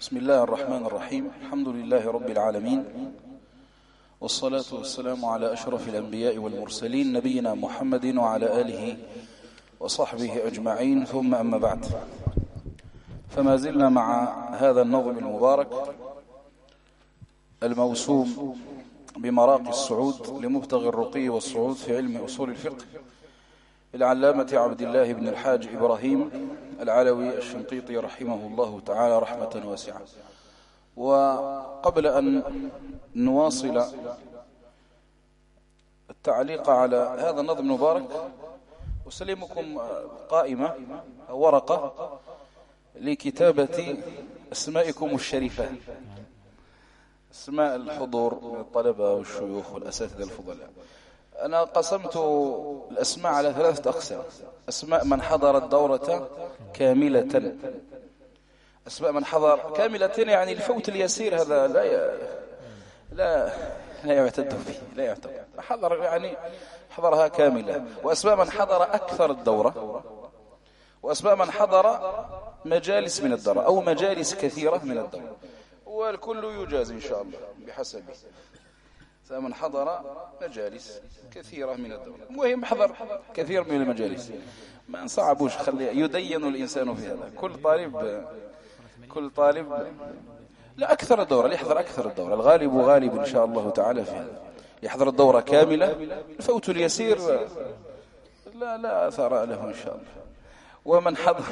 بسم الله الرحمن الرحيم. الحمد لله رب العالمين، والصلاة والسلام على أشرف الأنبياء والمرسلين نبينا محمد وعلى آله وصحبه أجمعين، ثم أما بعد. فما زلنا مع هذا النظم المبارك الموسوم بمراقي الصعود لمبتغي الرقي والصعود في علم أصول الفقه العلامة عبد الله بن الحاج إبراهيم العلوي الشنقيطي رحمه الله تعالى رحمة واسعة. وقبل أن نواصل التعليق على هذا النظم المبارك أسلمكم قائمة أو ورقة لكتابة أسمائكم الشريفة، أسماء الحضور من الطلبة والشيوخ والأساتذة الفضلاء. أنا قسمت الأسماء على 3 أقسام: أسماء من حضر الدورة كاملة، أسماء من حضر كاملة يعني الفوت اليسير هذا لا يعتد به، لا يعتد، حضر يعني حضرها كاملة. وأسماء من حضر أكثر الدورة، وأسماء من حضر مجالس من الدورة أو مجالس كثيرة من الدورة، والكل يجاز إن شاء الله بحسبه. من حضر مجالس كثيرة من الدورة، المهم حضر كثير من المجالس، ما نصعبوش، خلي يدين الإنسان في هذا. كل طالب لا أكثر الدورة، ليحضر أكثر الدورة، الغالب غالب إن شاء الله تعالى في هذا، يحضر الدورة كاملة. الفوت اليسير لا أثر له إن شاء الله. ومن حضر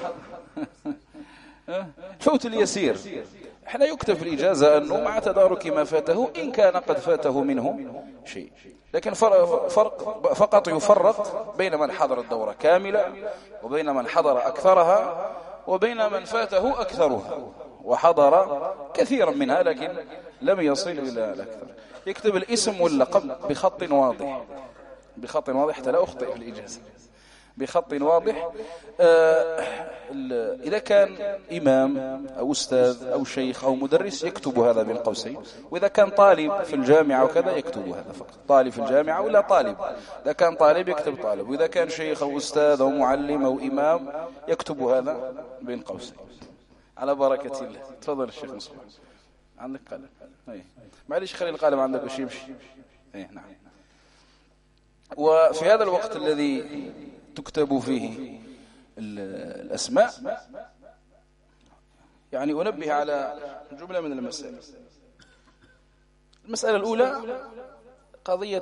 الفوت اليسير احنا يكتب في الإجازة أنه مع تدارك ما فاته إن كان قد فاته منه شيء، لكن فقط يفرق بين من حضر الدورة كاملة وبين من حضر أكثرها وبين من فاته أكثرها وحضر كثيرا منها لكن لم يصل إلى الأكثر. يكتب الاسم واللقب بخط واضح، بخط واضح حتى لا أخطئ في الإجازة، بخط واضح. إذا كان إمام أو أستاذ أو شيخ أو مدرس يكتب هذا بين قوسين، وإذا كان طالب في الجامعة وكذا يكتب هذا فقط، طالب في الجامعة ولا طالب. إذا كان طالب يكتب طالب، وإذا كان شيخ أو أستاذ أو معلم أو إمام يكتب هذا بين قوسين. على بركة الله. تفضل الشيخ مصطفى، عندك قلم؟ معليش خلي القلم عندك وش يمشي. نعم. وفي هذا الوقت الذي تكتب فيه الأسماء يعني أنبه على جملة من المسائل. المسألة الأولى قضية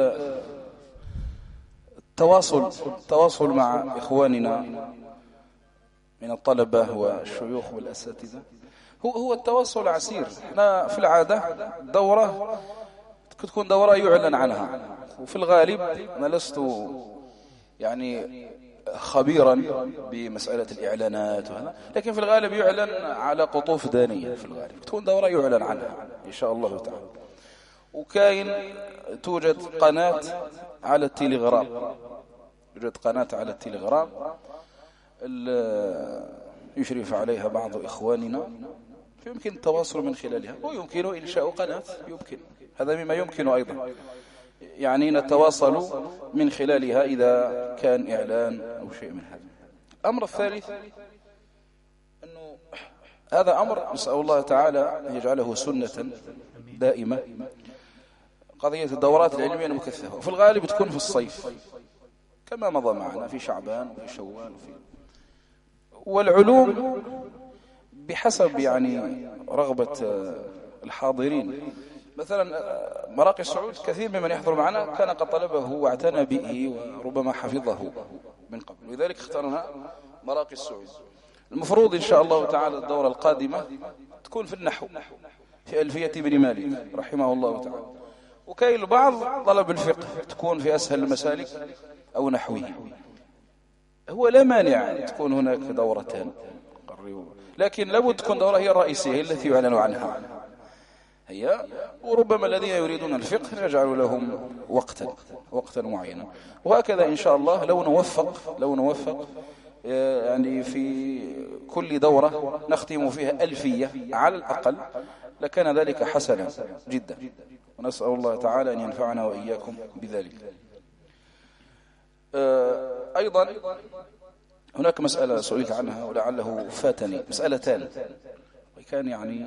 التواصل مع إخواننا من الطلبة والشيوخ والأساتذة. هو التواصل عسير. أنا في العادة دورة تكون دورة يعلن عنها، وفي الغالب أنا لست يعني خبيرا بمسألة الإعلانات وهذا، لكن في الغالب يعلن على قطوف دانية، في الغالب تكون دورة يعلن عنها إن شاء الله تعالى. وكاين توجد قناة على التليغرام، يوجد قناة على التليغرام يشرف عليها بعض إخواننا، يمكن التواصل من خلالها، ويمكن إنشاء قناة، يمكن هذا مما يمكن أيضا، يعني نتواصل من خلالها إذا كان إعلان أو شيء من هذا. الأمر الثالث أنه هذا أمر نسأل الله تعالى أن يجعله سنة دائمة، قضية الدورات العلمية المكثفة، وفي الغالب تكون في الصيف كما مضى معنا في شعبان وفي شوال والعلوم بحسب يعني رغبة الحاضرين. مثلا مراقي الصعود كثير ممن يحضر معنا كان قد طلبه واعتنى به وربما حفظه من قبل، لذلك اخترنا مراقي الصعود. المفروض إن شاء الله تعالى الدورة القادمة تكون في النحو في ألفية ابن مالك رحمه الله تعالى، وكاين البعض طلب الفقه تكون في أسهل المسالك أو نحويه. هو لا مانع تكون هناك دورتان، لكن لابد تكون دورة هي الرئيسية، هي التي يعلن عنها هي، وربما الذين يريدون الفقه يجعل لهم وقتا معينا. وهكذا إن شاء الله لو نوفق يعني في كل دورة نختم فيها ألفية على الأقل لكان ذلك حسنا جدا، ونسأل الله تعالى أن ينفعنا وإياكم بذلك. أيضا هناك مسألة سئلت عنها ولعله فاتني، مسألتان كان يعني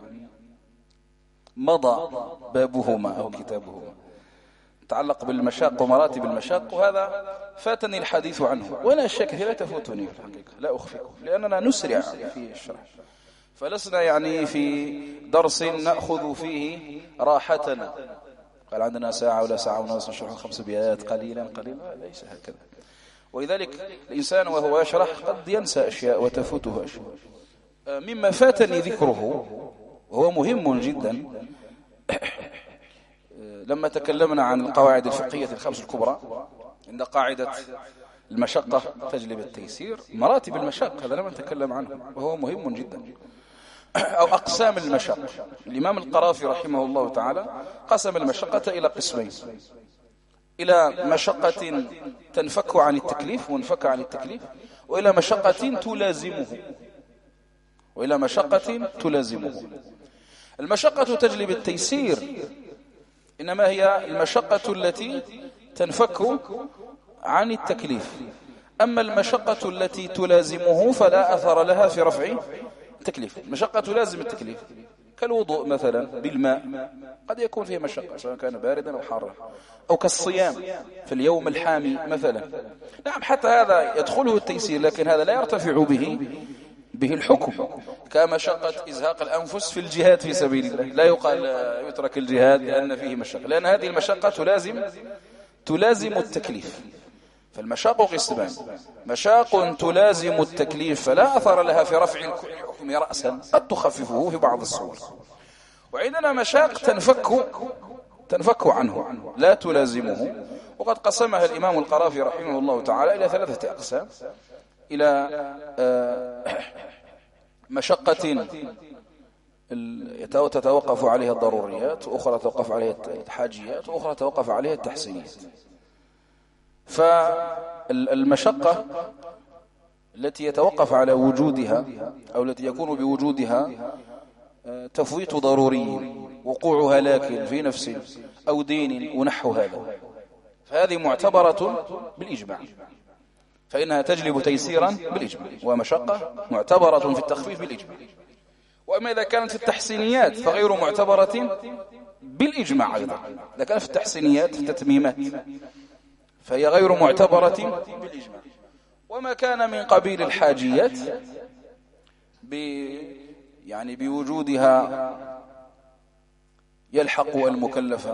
مضى بابهما أو كتابهما تعلق بالمشاق ومراتب المشاق، وهذا فاتني الحديث عنه، وأنا أشياء كثيرة تفوتني في الحقيقة لا أخفيكم، لأننا نسرع في الشرح، فلسنا يعني في درس نأخذ فيه راحتنا، قال عندنا ساعة ولا ساعة ونص نشرح 5 أبيات قليلا قليلا، ليس هكذا. ولذلك الإنسان وهو يشرح قد ينسى أشياء وتفوته أشياء. مما فاتني ذكره وهو مهم جدا لما تكلمنا عن القواعد الفقهية الخمس الكبرى، عند قاعدة المشقة تجلب التيسير، مراتب المشق هذا لم نتكلم عنه وهو مهم جدا، أو أقسام المشق. الإمام القرافي رحمه الله تعالى قسم المشقة إلى قسمين، إلى مشقة تنفك عن التكليف وانفك عن التكليف، وإلى مشقة تلازمه، وإلى مشقة تلازمه. المشقة تجلب التيسير إنما هي المشقة التي تنفك عن التكليف، أما المشقة التي تلازمه فلا أثر لها في رفع التكليف. المشقة تلازم التكليف كالوضوء مثلا بالماء، قد يكون فيه مشقة سواء كان باردا أو حارا، أو كالصيام في اليوم الحامي مثلا. نعم حتى هذا يدخله التيسير، لكن هذا لا يرتفع به الحكم، كمشقة إزهاق الأنفس في الجهاد في سبيل الله، لا يقال يترك الجهاد لأن فيه مشقة، لأن هذه المشقة تلازم التكليف. فالمشاق قسمان: مشاق تلازم التكليف فلا أثر لها في رفع الحكم رأسا، قد تخففه في بعض الصور، وعندنا مشاق تنفك عنه لا تلازمه. وقد قسمها الإمام القرافي رحمه الله تعالى إلى 3 أقسام: إلى مشقة تتوقف عليها الضروريات، وأخرى توقف عليها الحاجيات، وأخرى توقف عليها التحسينيات. فالمشقة التي يتوقف على وجودها أو التي يكون بوجودها تفويت ضروري، وقوع هلاك في نفس أو دين ونحو هذا، فهذه معتبرة بالإجماع، فإنها تجلب تيسيرا بالإجماع، ومشقة معتبرة في التخفيف بالإجماع. وأما إذا كانت في التحسينيات فغير معتبرة بالإجماع أيضا، إذا كانت في التحسينيات في التتميمات فهي غير معتبرة بالإجماع. وما كان من قبيل الحاجيات يعني بوجودها يلحق المكلف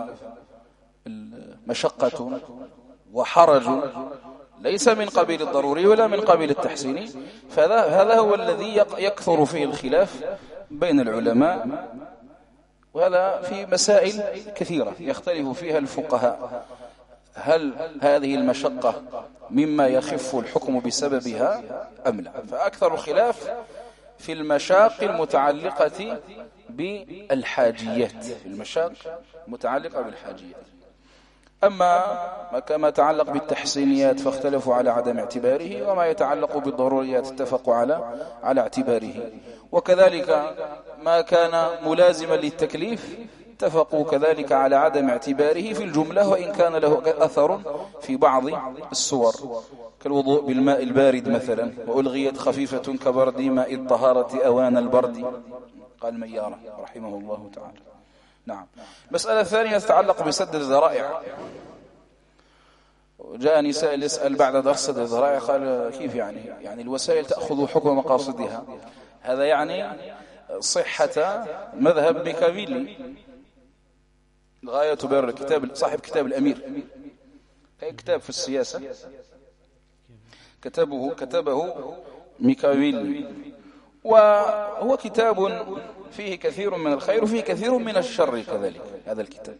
مشقة وحرج، ليس من قبيل الضروري ولا من قبيل التحسيني، فهذا هو الذي يكثر فيه الخلاف بين العلماء، وهذا في مسائل كثيرة يختلف فيها الفقهاء: هل هذه المشقة مما يخف الحكم بسببها أم لا؟ فأكثر الخلاف في المشاق المتعلقة بالحاجيات، المشاق المتعلقة بالحاجيات. أما كما يتعلق بالتحسينيات فاختلفوا على عدم اعتباره، وما يتعلق بالضروريات اتفقوا على اعتباره. وكذلك ما كان ملازما للتكليف اتفقوا كذلك على عدم اعتباره في الجملة، وإن كان له أثر في بعض الصور، كالوضوء بالماء البارد مثلا: وألغيت خفيفة كبرد ماء الطهارة أوان البرد، قال ميارة رحمه الله تعالى. نعم. مسألة ثانية تتعلق بسد الذرائع. جاءني سائل يسأل بعد درس سد الذرائع، قال كيف يعني الوسائل تأخذ حكم مقاصدها؟ هذا يعني صحة مذهب ميكافيلي، الغاية تبرر الكتاب، صاحب كتاب الأمير، كتاب في السياسة كتبه ميكافيلي، وهو كتاب فيه كثير من الخير وفيه كثير من الشر كذلك هذا الكتاب.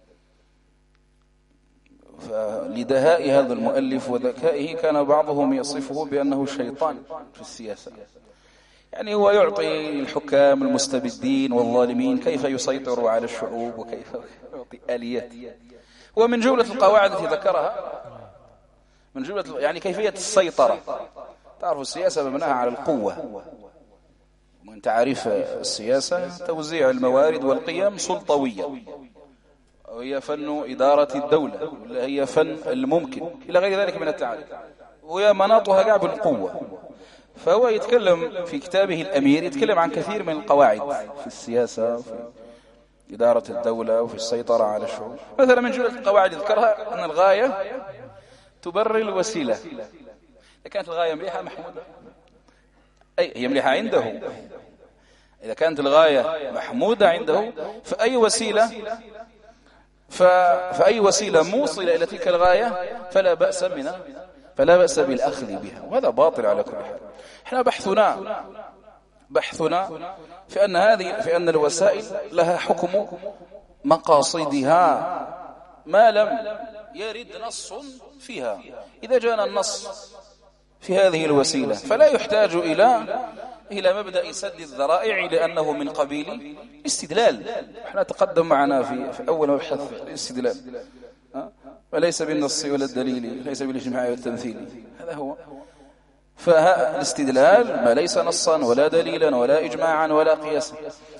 فلدهاء هذا المؤلف وذكائه كان بعضهم يصفه بأنه شيطان في السياسة، يعني هو يعطي الحكام المستبدين والظالمين كيف يسيطروا على الشعوب وكيف يعطي آليات. ومن جملة القواعد التي ذكرها من جملة يعني كيفية السيطرة. تعرف السياسة مبناها على القوة، ومن تعريف السياسة توزيع الموارد والقيم سلطوية، وهي فن إدارة الدولة، هي فن الممكن إلى غير ذلك من التعريف، وهي مناطها قاع بالقوة. فهو يتكلم في كتابه الأمير، يتكلم عن كثير من القواعد في السياسة وفي إدارة الدولة وفي السيطرة على الشعوب. مثلا من جملة القواعد يذكرها أن الغاية تبرر الوسيلة. إذا كانت الغاية مليحة محمودة، أي هي مليحة عنده، إذا كانت الغاية محمودة عنده فأي وسيلة موصلة إلى تلك الغاية فلا بأس بالأخذ بها، وهذا باطل على كل حال. احنا بحثنا في أن الوسائل لها حكم مقاصدها ما لم يرد نص فيها. إذا جاءنا النص في هذه الوسيلة فلا يحتاج إلى مبدأ سد الذرائع، لأنه من قبيل استدلال. احنا تقدم معنا في أول مبحث الاستدلال، وليس بالنص ولا الدليل، ليس بالإجماع والتمثيل، هذا هو. فالاستدلال ما ليس نصا ولا دليلا ولا إجماعا ولا قياسا.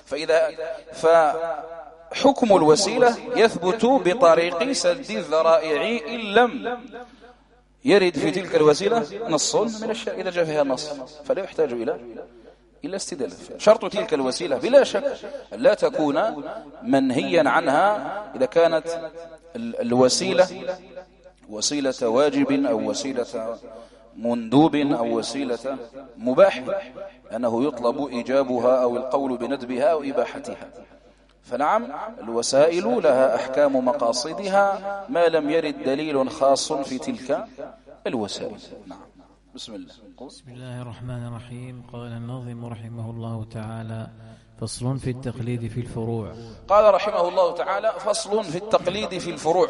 فحكم الوسيلة يثبت بطريق سد الذرائع إن لم يرد في تلك الوسيلة نص من الشرع. إذا جاء فيها نص فلا يحتاج إلى استدلال. شرط تلك الوسيلة بلا شك لا تكون منهيا عنها إذا كانت الوسيلة وسيلة واجب أو وسيلة مندوب أو وسيلة مباح، أنه يطلب إيجابها أو القول بندبها أو إباحتها. فنعم الوسائل لها أحكام مقاصدها ما لم يرد دليل خاص في تلك الوسائل. نعم. بسم الله الرحمن الرحيم. قال الناظم رحمه الله تعالى: فصل في التقليد في الفروع. قال رحمه الله تعالى: فصل في التقليد في الفروع.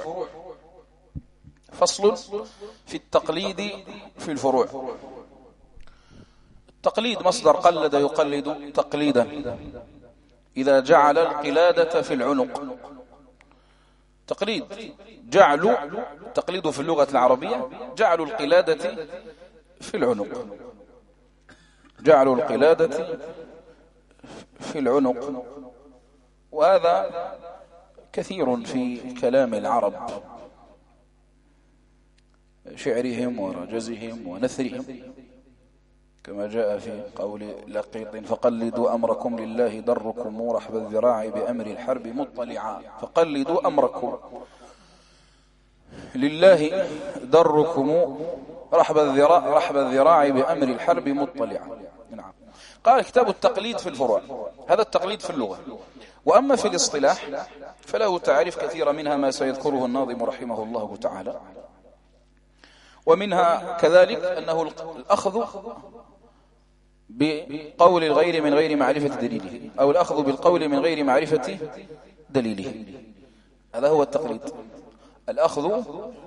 فصل في التقليد في الفروع. التقليد مصدر قلد يقلد تقليدا، إذا جعل القلادة في العنق. تقليد تقليد في اللغة العربية جعل القلادة في العنق، جعل القلادة في العنق. وهذا كثير في كلام العرب، شعرهم ورجزهم ونثرهم، كما جاء في قول لقيط: فقلدوا أمركم لله دركم رحب الذراع بأمر الحرب مطلعا. فقلدوا أمركم لله دركم رحب الذراع بأمر الحرب مطلعا. نعم. قال: كتاب التقليد في الفروع. هذا التقليد في اللغة. وأما في الاصطلاح فله تعريف كثيرة، منها ما سيذكره الناظم رحمه الله تعالى. ومنها كذلك أنه الأخذ بقول الغير من غير معرفة دليله، أو الأخذ بالقول من غير معرفة دليله. هذا هو التقليد. الأخذ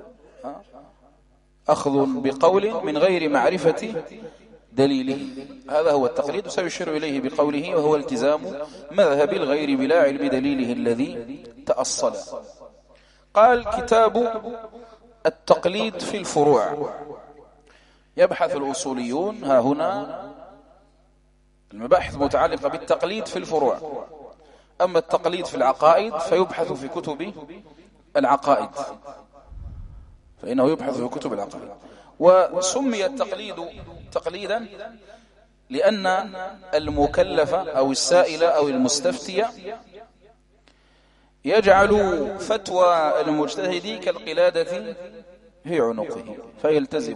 بقول من غير معرفة دليله، هذا هو التقليد. سيشير إليه بقوله: وهو التزام مذهب الغير بلا علم دليله الذي تأصل. قال: كتاب التقليد في الفروع. يبحث الأصوليون ها هنا المباحث متعلقة بالتقليد في الفروع. أما التقليد في العقائد فيبحث في كتب العقائد، فإنه يبحث في كتب العقائد. وسمي التقليد تقليدا لأن المكلف أو السائل أو المستفتي يجعل فتوى المجتهد كالقلادة في عنقه فيلتزم.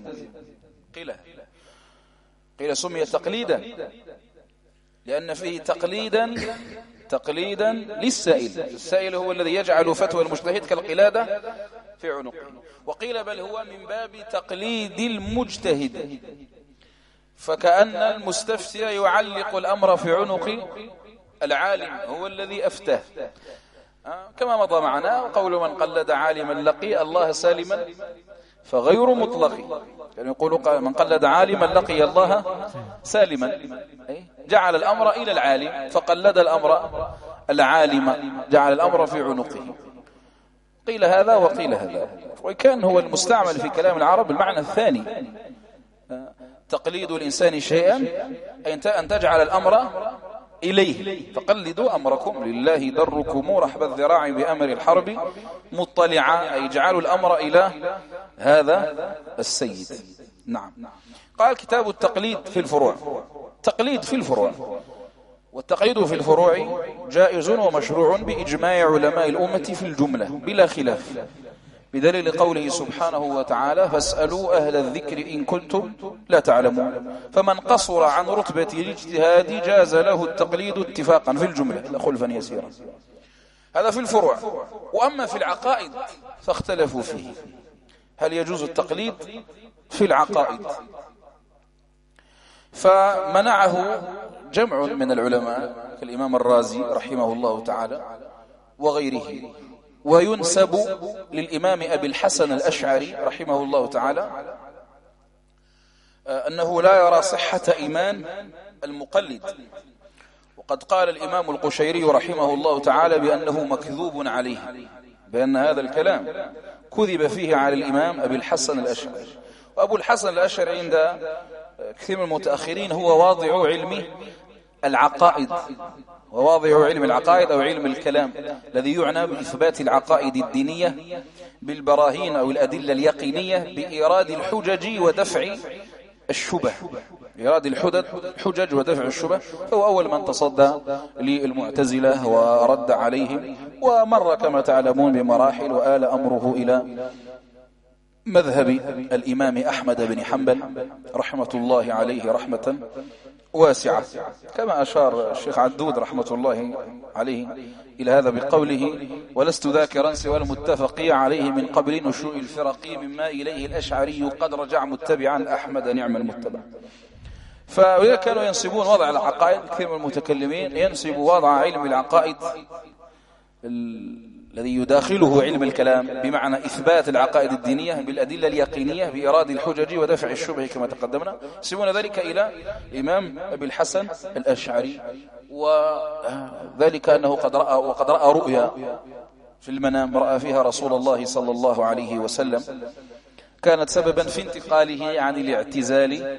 قيل سمي تقليدا لأن فيه تقليدا للسائل. السائل هو الذي يجعل فتوى المجتهد كالقلادة في عنقه. وقيل بل هو من باب تقليد المجتهد، فكأن المستفتي يعلق الأمر في عنق العالم هو الذي أفتاه، كما مضى معنا. وقول من قلد عالما لقي الله سالما فغير مطلق، يعني يقول من قلد عالما لقي الله سالما، جعل الأمر إلى العالم فقلد الأمر العالم، جعل الأمر في عنقه. قيل هذا وقيل هذا، وكان هو المستعمل في كلام العرب المعنى الثاني. تقليد الإنسان شيئا أن تجعل الأمر إليه. فقلدوا أمركم لله دركم رحب الذراع بأمر الحرب مطلعا، أي جعلوا الأمر إلى هذا السيد. نعم. قال كتاب التقليد في الفروع. تقليد في الفروع، والتقليد في الفروع جائز ومشروع بإجماع علماء الأمة في الجملة بلا خلاف، بدليل قوله سبحانه وتعالى فاسألوا أهل الذكر إن كنتم لا تعلمون. فمن قصر عن رتبة الاجتهاد جاز له التقليد اتفاقا في الجملة لا خلفا يسيرا. هذا في الفروع. وأما في العقائد فاختلفوا فيه، هل يجوز التقليد في العقائد؟ فمنعه جمع من العلماء كالإمام الرازي رحمه الله تعالى وغيره. وينسب للإمام أبي الحسن الأشعري رحمه الله تعالى أنه لا يرى صحة إيمان المقلد. وقد قال الإمام القشيري رحمه الله تعالى بأنه مكذوب عليه، بأن هذا الكلام كذب فيه على الإمام أبي الحسن الأشعري. وأبو الحسن الأشعري عند كثير من المتأخرين هو واضع علم العقائد، وواضع علم العقائد أو علم الكلام الذي يعنى بإثبات العقائد الدينية بالبراهين أو الأدلة اليقينية بإيراد الحجج ودفع الشبه، إيراد الحجج ودفع الشبه. فهو أول من تصدى للمعتزلة ورد عليهم، ومر كما تعلمون بمراحل، وآل أمره إلى مذهب الإمام أحمد بن حنبل رحمة الله عليه رحمة واسعة، كما أشار الشيخ عدود رحمة الله عليه إلى هذا بقوله ولست ذاكرا سوى المتفق عليه من قبل نشوء الفرق مما إليه الأشعري قد رجع متبعا أحمد نعم المتبع. فإذا كانوا ينسبون وضع العقائد، كثير من المتكلمين ينسب وضع علم العقائد الذي يداخله علم الكلام بمعنى إثبات العقائد الدينية بالأدلة اليقينية بإيراد الحجج ودفع الشبه كما تقدمنا، ينسبون ذلك إلى الإمام أبي الحسن الأشعري، وذلك أنه قد رأى رؤيا في المنام رأى فيها رسول الله صلى الله عليه وسلم كانت سببا في انتقاله عن الاعتزال،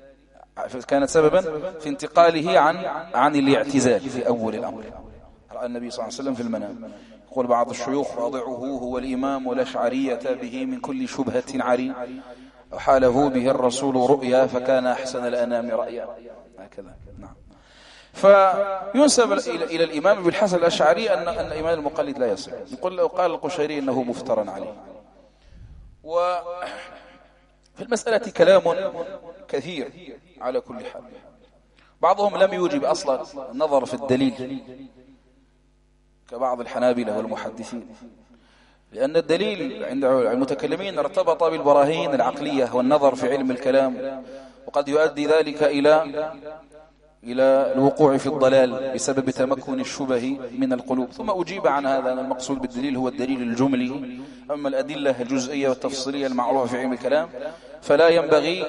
عن الاعتزال في أول الأمر. رأى النبي صلى الله عليه وسلم في المنام. يقول بعض الشيوخ واضعه هو الإمام الأشعري به من كل شبهة عري، وحاله به الرسول رؤيا فكان أحسن الأنام رأيا، هكذا. نعم. فينسب إلى الإمام أبي الحسن الأشعري أن إيمان المقلد لا يصح. يقول لو قال القشيري إنه مفترى عليه. وفي المسألة كلام كثير على كل حال. بعضهم لم يوجب أصلا النظر في الدليل كبعض الحنابلة والمحدثين، لأن الدليل عند المتكلمين ارتبط بالبراهين العقلية والنظر في علم الكلام، وقد يؤدي ذلك إلى الوقوع في الضلال بسبب تمكن الشبه من القلوب. ثم أجيب عن هذا أن المقصود بالدليل هو الدليل الجملي، أما الأدلة الجزئية والتفصيلية المعروفة في علم الكلام فلا ينبغي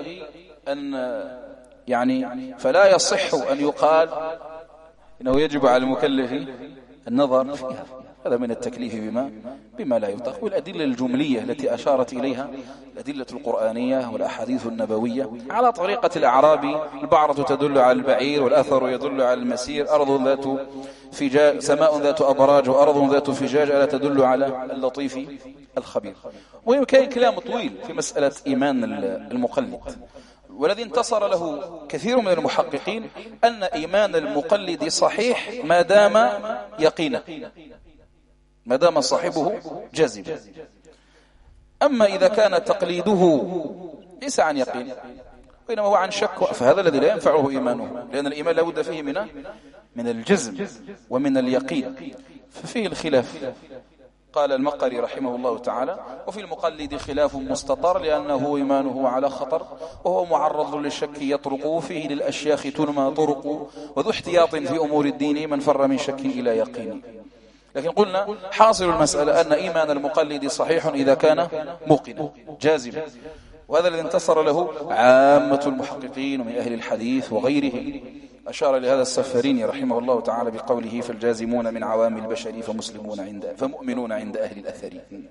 فلا يصح أن يقال إنه يجب على المكلف النظر فيها، هذا من التكليف بما لا يطاق. والأدلة الجملية التي أشارت إليها الأدلة القرآنية والأحاديث النبوية على طريقة الأعرابي، البعرة تدل على البعير والأثر يدل على المسير، أرض ذات فجاج سماء ذات أبراج وأرض ذات فجاج ألا تدل على اللطيف الخبير. ويمكن كلام طويل في مسألة إيمان المقلد، والذي انتصر له كثير من المحققين أن إيمان المقلد صحيح ما دام يقينا، ما دام صاحبه جاذب. أما إذا كان تقليده ليس عن يقين وإنما هو عن شك، فهذا الذي لا ينفعه إيمانه، لأن الإيمان لا بد فيه من الجزم ومن اليقين، ففيه الخلاف. قال المقري رحمه الله تعالى وفي المقلد خلاف مستطر لأنه إيمانه على خطر وهو معرض للشك يطرق فيه للأشياخ تنمى طرق وذو احتياط في أمور الدين من فر من شك إلى يقين. لكن قلنا حاصل المسألة أن إيمان المقلد صحيح إذا كان موقنا جازما، وهذا الذي انتصر له عامة المحققين ومن أهل الحديث وغيرهم. أشار لهذا السفريني رحمه الله تعالى بقوله فالجازمون من عوام البشر فمؤمنون عند أهل الأثر.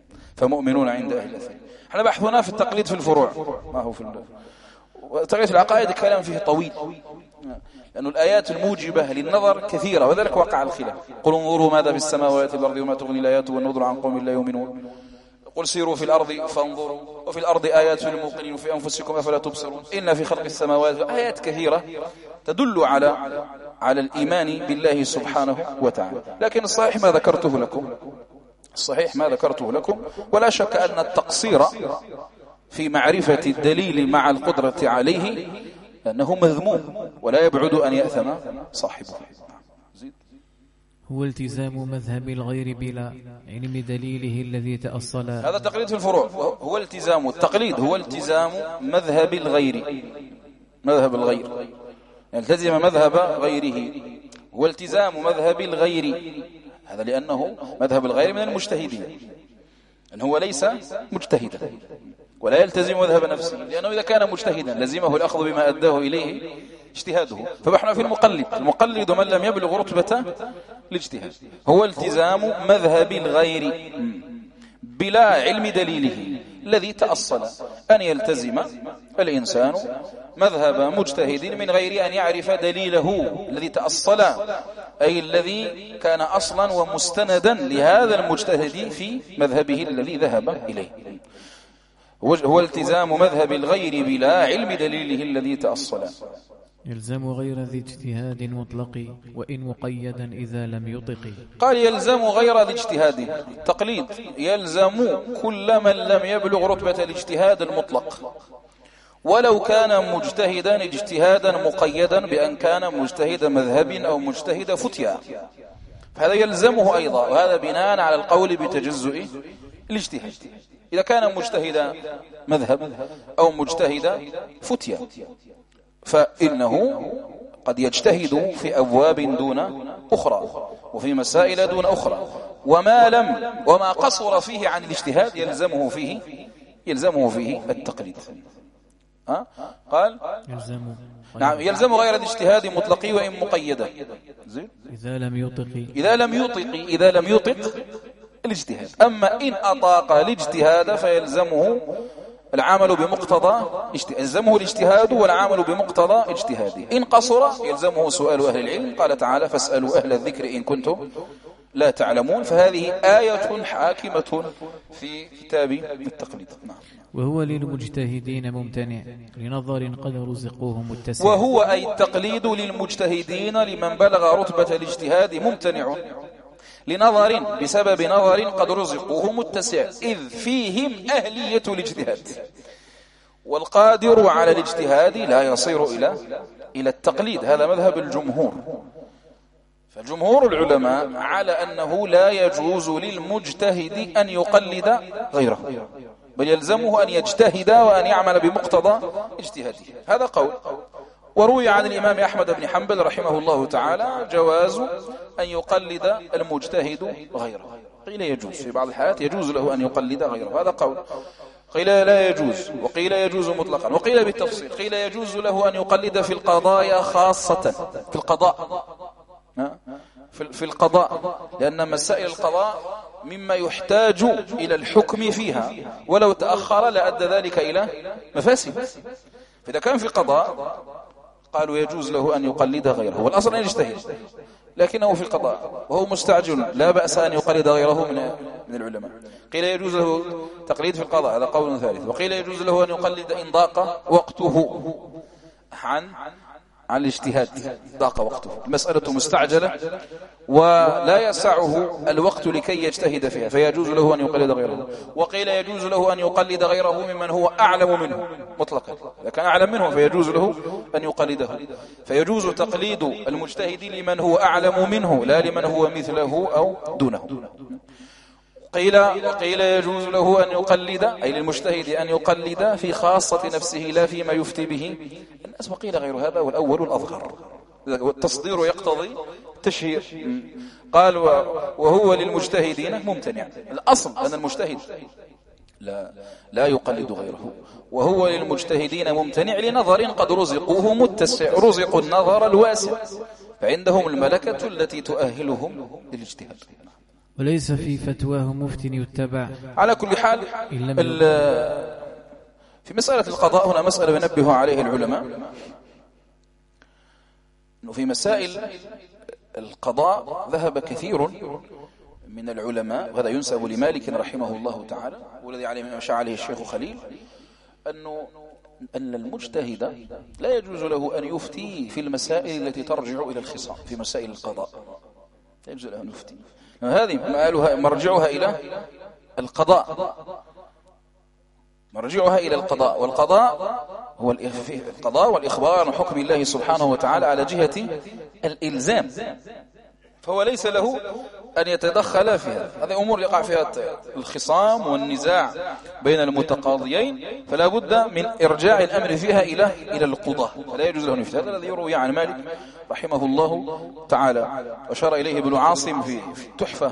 احنا بحثنا في التقليد في الفروع، ما هو في تقليد العقائد الكلام فيه طويل، لأن الآيات الموجبة للنظر كثيرة، وذلك وقع الخلاف. قل انظروا ماذا في السماوات والأرض وما تغني الآيات والنذر عن قوم لا يؤمنون. قل سيروا في الأرض فانظروا وفي الأرض آيات للموقنين وفي أنفسكم أفلا تبصرون إن في خلق السماوات آيات كثيرة تدل على الإيمان بالله سبحانه وتعالى. لكن الصحيح ما ذكرته لكم ولا شك أن التقصير في معرفة الدليل مع القدرة عليه أنه مذموم ولا يبعد أن يأثم صاحبه. هو التزام مذهب الغير بلا علم دليله الذي تأصل. هذا تقليد في الفروع. هو التزام التقليد هو التزام مذهب الغير يلتزم مذهب غيره. هو التزام مذهب الغير، هذا لأنه مذهب الغير من المجتهدين، أن هو ليس مجتهدا ولا يلتزم مذهب نفسه، لأنه إذا كان مجتهدا لزمه الأخذ بما أداه إليه اجتهاده. فنحن في المقلد من لم يبلغ رتبة الاجتهاد. هو التزام مذهب الغير بلا علم دليله الذي تأصل، أن يلتزم الإنسان مذهب مجتهد من غير أن يعرف دليله الذي تأصل، أي الذي كان أصلا ومستندا لهذا المجتهد في مذهبه الذي ذهب إليه. هو التزام مذهب الغير بلا علم دليله الذي تأصل. يلزم غير ذي اجتهاد مطلق وإن مقيدا إذا لم يطق. قال يلزم غير ذي اجتهاد. تقليد يلزم كل من لم يبلغ رتبة الاجتهاد المطلق ولو كان مجتهدا اجتهادا مقيدا بأن كان مجتهد مذهب أو مجتهد فتيا، فهذا يلزمه أيضا، وهذا بناء على القول بتجزؤ الاجتهاد. إذا كان مجتهد مذهب أو مجتهد فتيا فإنه قد يجتهد في أبواب دون أخرى وفي مسائل دون أخرى، وما قصر فيه عن الاجتهاد يلزمه فيه التقليد. قال يلزم غير الاجتهاد مطلقي وإن مقيدا إذا لم يطق الاجتهاد. أما إن أطاق الاجتهاد فيلزمه العمل بمقتضى يلزمه الاجتهاد والعمل بمقتضى اجتهاده. إن قصر يلزمه سؤال أهل العلم. قال تعالى فاسألوا أهل الذكر إن كنتم لا تعلمون. فهذه آية حاكمة في كتاب التقليد. وهو للمجتهدين ممتنع لنظر قد رزقوه متسع. وهو أي التقليد للمجتهدين لمن بلغ رتبة الاجتهاد ممتنع لنظر بسبب نظر قد رزقوه متسع، إذ فيهم أهلية الاجتهاد، والقادر على الاجتهاد لا يصير إلى التقليد. هذا مذهب الجمهور. فجمهور العلماء على أنه لا يجوز للمجتهد أن يقلد غيره، بل يلزمه أن يجتهد وأن يعمل بمقتضى اجتهاده. هذا قول. وروي عن الإمام أحمد بن حنبل رحمه الله تعالى جواز أن يقلد المجتهد غيره. قيل يجوز في بعض الحالات، يجوز له أن يقلد غيره، هذا قول. قيل لا يجوز، وقيل يجوز مطلقا، وقيل بالتفصيل. قيل يجوز له أن يقلد في القضايا خاصة، في القضاء لأن مسائل القضاء مما يحتاج إلى الحكم فيها، ولو تأخر لأدى ذلك إلى مفاسد. فإذا كان في قضاء قالوا يجوز له أن يقلد غيره، والأصل أن يجتهد، لكنه في القضاء وهو مستعجل لا بأس أن يقلد غيره من العلماء. قيل يجوز له تقليد في القضاء، هذا قول ثالث. وقيل يجوز له أن يقلد إن ضاق وقته عن الاجتهاد، ضاق وقته، المسألة مستعجلة ولا يسعه الوقت لكي يجتهد فيها، فيجوز له أن يقلد غيره. وقيل يجوز له أن يقلد غيره ممن هو أعلم منه مطلقا، إذا كان أعلم منه فيجوز له أن يقلده. فيجوز تقليد المجتهد لمن هو أعلم منه لا لمن هو مثله أو دونه. وقيل يجوز له أن يقلد، أي للمجتهد أن يقلد في خاصة نفسه لا فيما يفتي به الناس. وقيل غير هذا والأول الأظهر، والتصدير يقتضي تشهير. قال وهو للمجتهدين ممتنع. الأصل أن المجتهد لا يقلد غيره، وهو للمجتهدين ممتنع لنظر قد رزقوه متسع، رزقوا النظر الواسع، فعندهم الملكة التي تؤهلهم للاجتهاد. وليس في فتواه مفتن يتبع. على كل حال في مسألة القضاء هنا مسألة ينبه عليه العلماء، أنه في مسائل القضاء ذهب كثير من العلماء، وهذا ينسب لمالك رحمه الله تعالى والذي عليه ما شاء عليه الشيخ خليل، أن المجتهد لا يجوز له أن يفتي في المسائل التي ترجع إلى الخصام، في مسائل القضاء لا يجوز له أن يفتي، هذه مرجعها إلى القضاء، مرجعها إلى القضاء، والقضاء هو القضاء والإخبار عن حكم الله سبحانه وتعالى على جهة الإلزام، فهو ليس له أن يتدخل فيها. هذه أمور يقع فيها الخصام والنزاع بين المتقاضيين، فلا بد من إرجاع الأمر فيها إلى القضاة، فلا يجوز له نفتي. هذا الذي يروي عن مالك رحمه الله تعالى، وأشار إليه ابن عاصم في تحفة.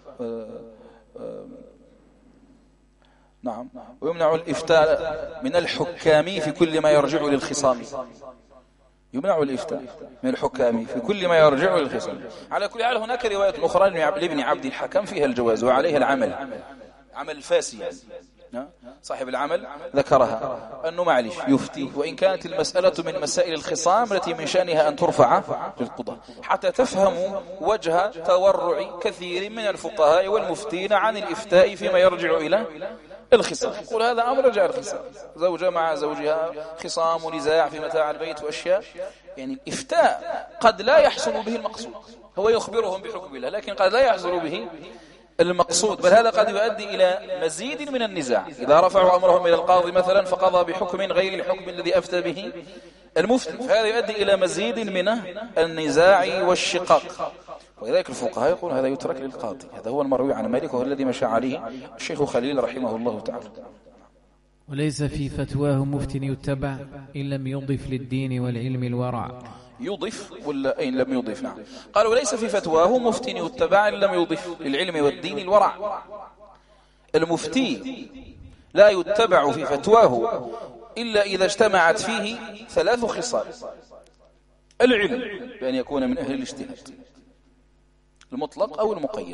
نعم. ويمنع الإفتاء من الحكام في كل ما يرجع للخصام، يمنع الإفتاء من الحكام في كل ما يرجع للخصام. على كل حال هناك رواية أخرى لابن عبد الحكم فيها الجواز وعليها العمل، عمل الفاسي صاحب العمل ذكرها أنه معلش يفتي، وإن كانت المسألة من مسائل الخصام التي من شأنها أن ترفع للقضاء، حتى تفهموا وجه تورع كثير من الفقهاء والمفتين عن الإفتاء فيما يرجع إلى الخصام. يقول هذا أمر رجع الخصام، زوجة مع زوجها خصام ونزاع في متاع البيت وأشياء، يعني الإفتاء قد لا يحصل به المقصود، هو يخبرهم بحكم الله، لكن قد لا يحصل به المقصود، بل هذا قد يؤدي إلى مزيد من النزاع. إذا رفعوا أمرهم إلى القاضي مثلا فقضى بحكم غير الحكم الذي أفتى به المفتي، فهذا يؤدي إلى مزيد من النزاع والشقاق، ولذلك الفقهاء يقول هذا يترك للقاضي. هذا هو المروي عن مالك، وهو الذي مشى عليه الشيخ خليل رحمه الله تعالى. وليس في فتواه مفت يتبع إن لم يضف للدين والعلم الورع. يضيف ولا أين لم يضيف؟ نعم. قال وليس في فتواه مفتي يتبع إن لم يضيف للعلم والدين الورع. المفتي لا يتبع في فتواه إلا إذا اجتمعت فيه ثلاث خصال: العلم بأن يكون من أهل الاجتهاد المطلق أو المقيد،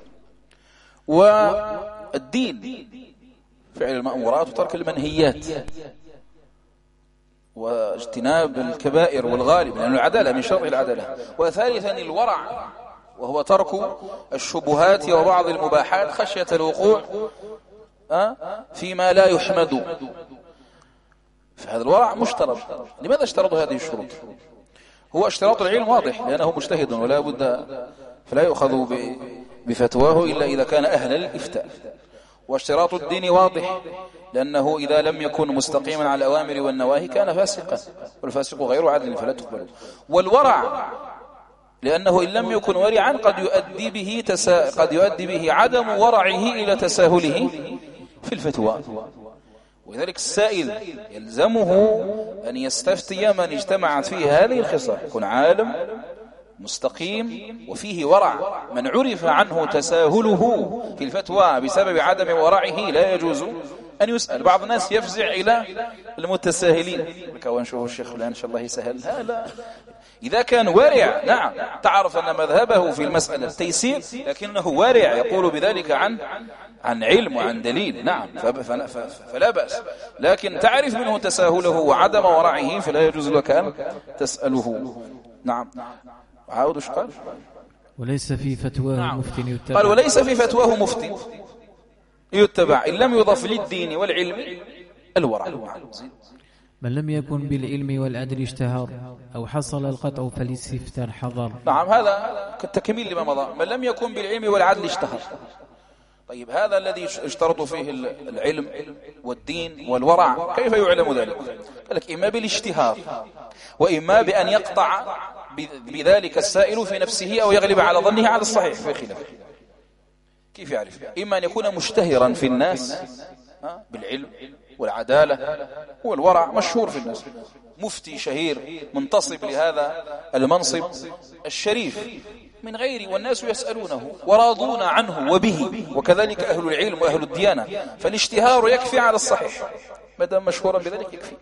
والدين فعل المأمورات وترك المنهيات، واجتناب الكبائر والغالب لأن العدالة من شرط العدالة، وثالثا الورع وهو ترك الشبهات وبعض المباحات خشية الوقوع فيما لا يحمد. فهذا الورع مشترط. لماذا اشترطوا هذه الشروط؟ هو اشتراط العلم واضح لأنه مجتهد ولا بد، فلا يؤخذ بفتواه إلا إذا كان أهل الإفتاء. واشتراط الدين واضح لأنه إذا لم يكن مستقيما على الأوامر والنواهي كان فاسقا، والفاسق غير عدل فلا تقبل. والورع لأنه إن لم يكن ورعا قد يؤدي به عدم ورعه إلى تساهله في الفتوى. ولذلك السائل يلزمه أن يستفتي من اجتمعت فيه هذه الخصال، يكون عالم مستقيم وفيه ورع. من عرف عنه تساهله في الفتوى بسبب عدم ورعه لا يجوز أن يسأل. بعض الناس يفزع إلى المتساهلين، ونشوف الشيخ فلان إن شاء الله يسهل. لا، إذا كان ورع نعم تعرف أن مذهبه في المسألة تيسير، لكنه ورع يقول بذلك عن علم وعن دليل، نعم فلا بأس، لكن تعرف منه تساهله وعدم ورعه فلا يجوز لك أن تسأله. نعم. عاود ايش قال؟ وليس في فتواه مفتي يتبع. قال وليس في فتواه مفتي يتبع إن لم يضف للدين والعلم الورع. من لم يكن بالعلم والعدل اشتهر أو حصل القطع فالاستفتاء حضر. نعم هذا كالتكميل لما مضى. من لم يكن بالعلم والعدل اشتهر. طيب هذا الذي اشترط فيه العلم والدين والورع كيف يعلم ذلك؟ قال لك إما بالاشتهار وإما بأن يقطع بذلك السائل في نفسه أو يغلب على ظنه على الصحيح في خلاف. كيف يعرف؟ إما أن يكون مشتهرا في الناس بالعلم والعدالة والورع، مشهور في الناس، مفتي شهير منتصب لهذا المنصب الشريف من غير، والناس يسألونه وراضون عنه وبه، وكذلك أهل العلم وأهل الديانة، فالاشتهار يكفي على الصحيح ما دام مشهورا بذلك يكفي.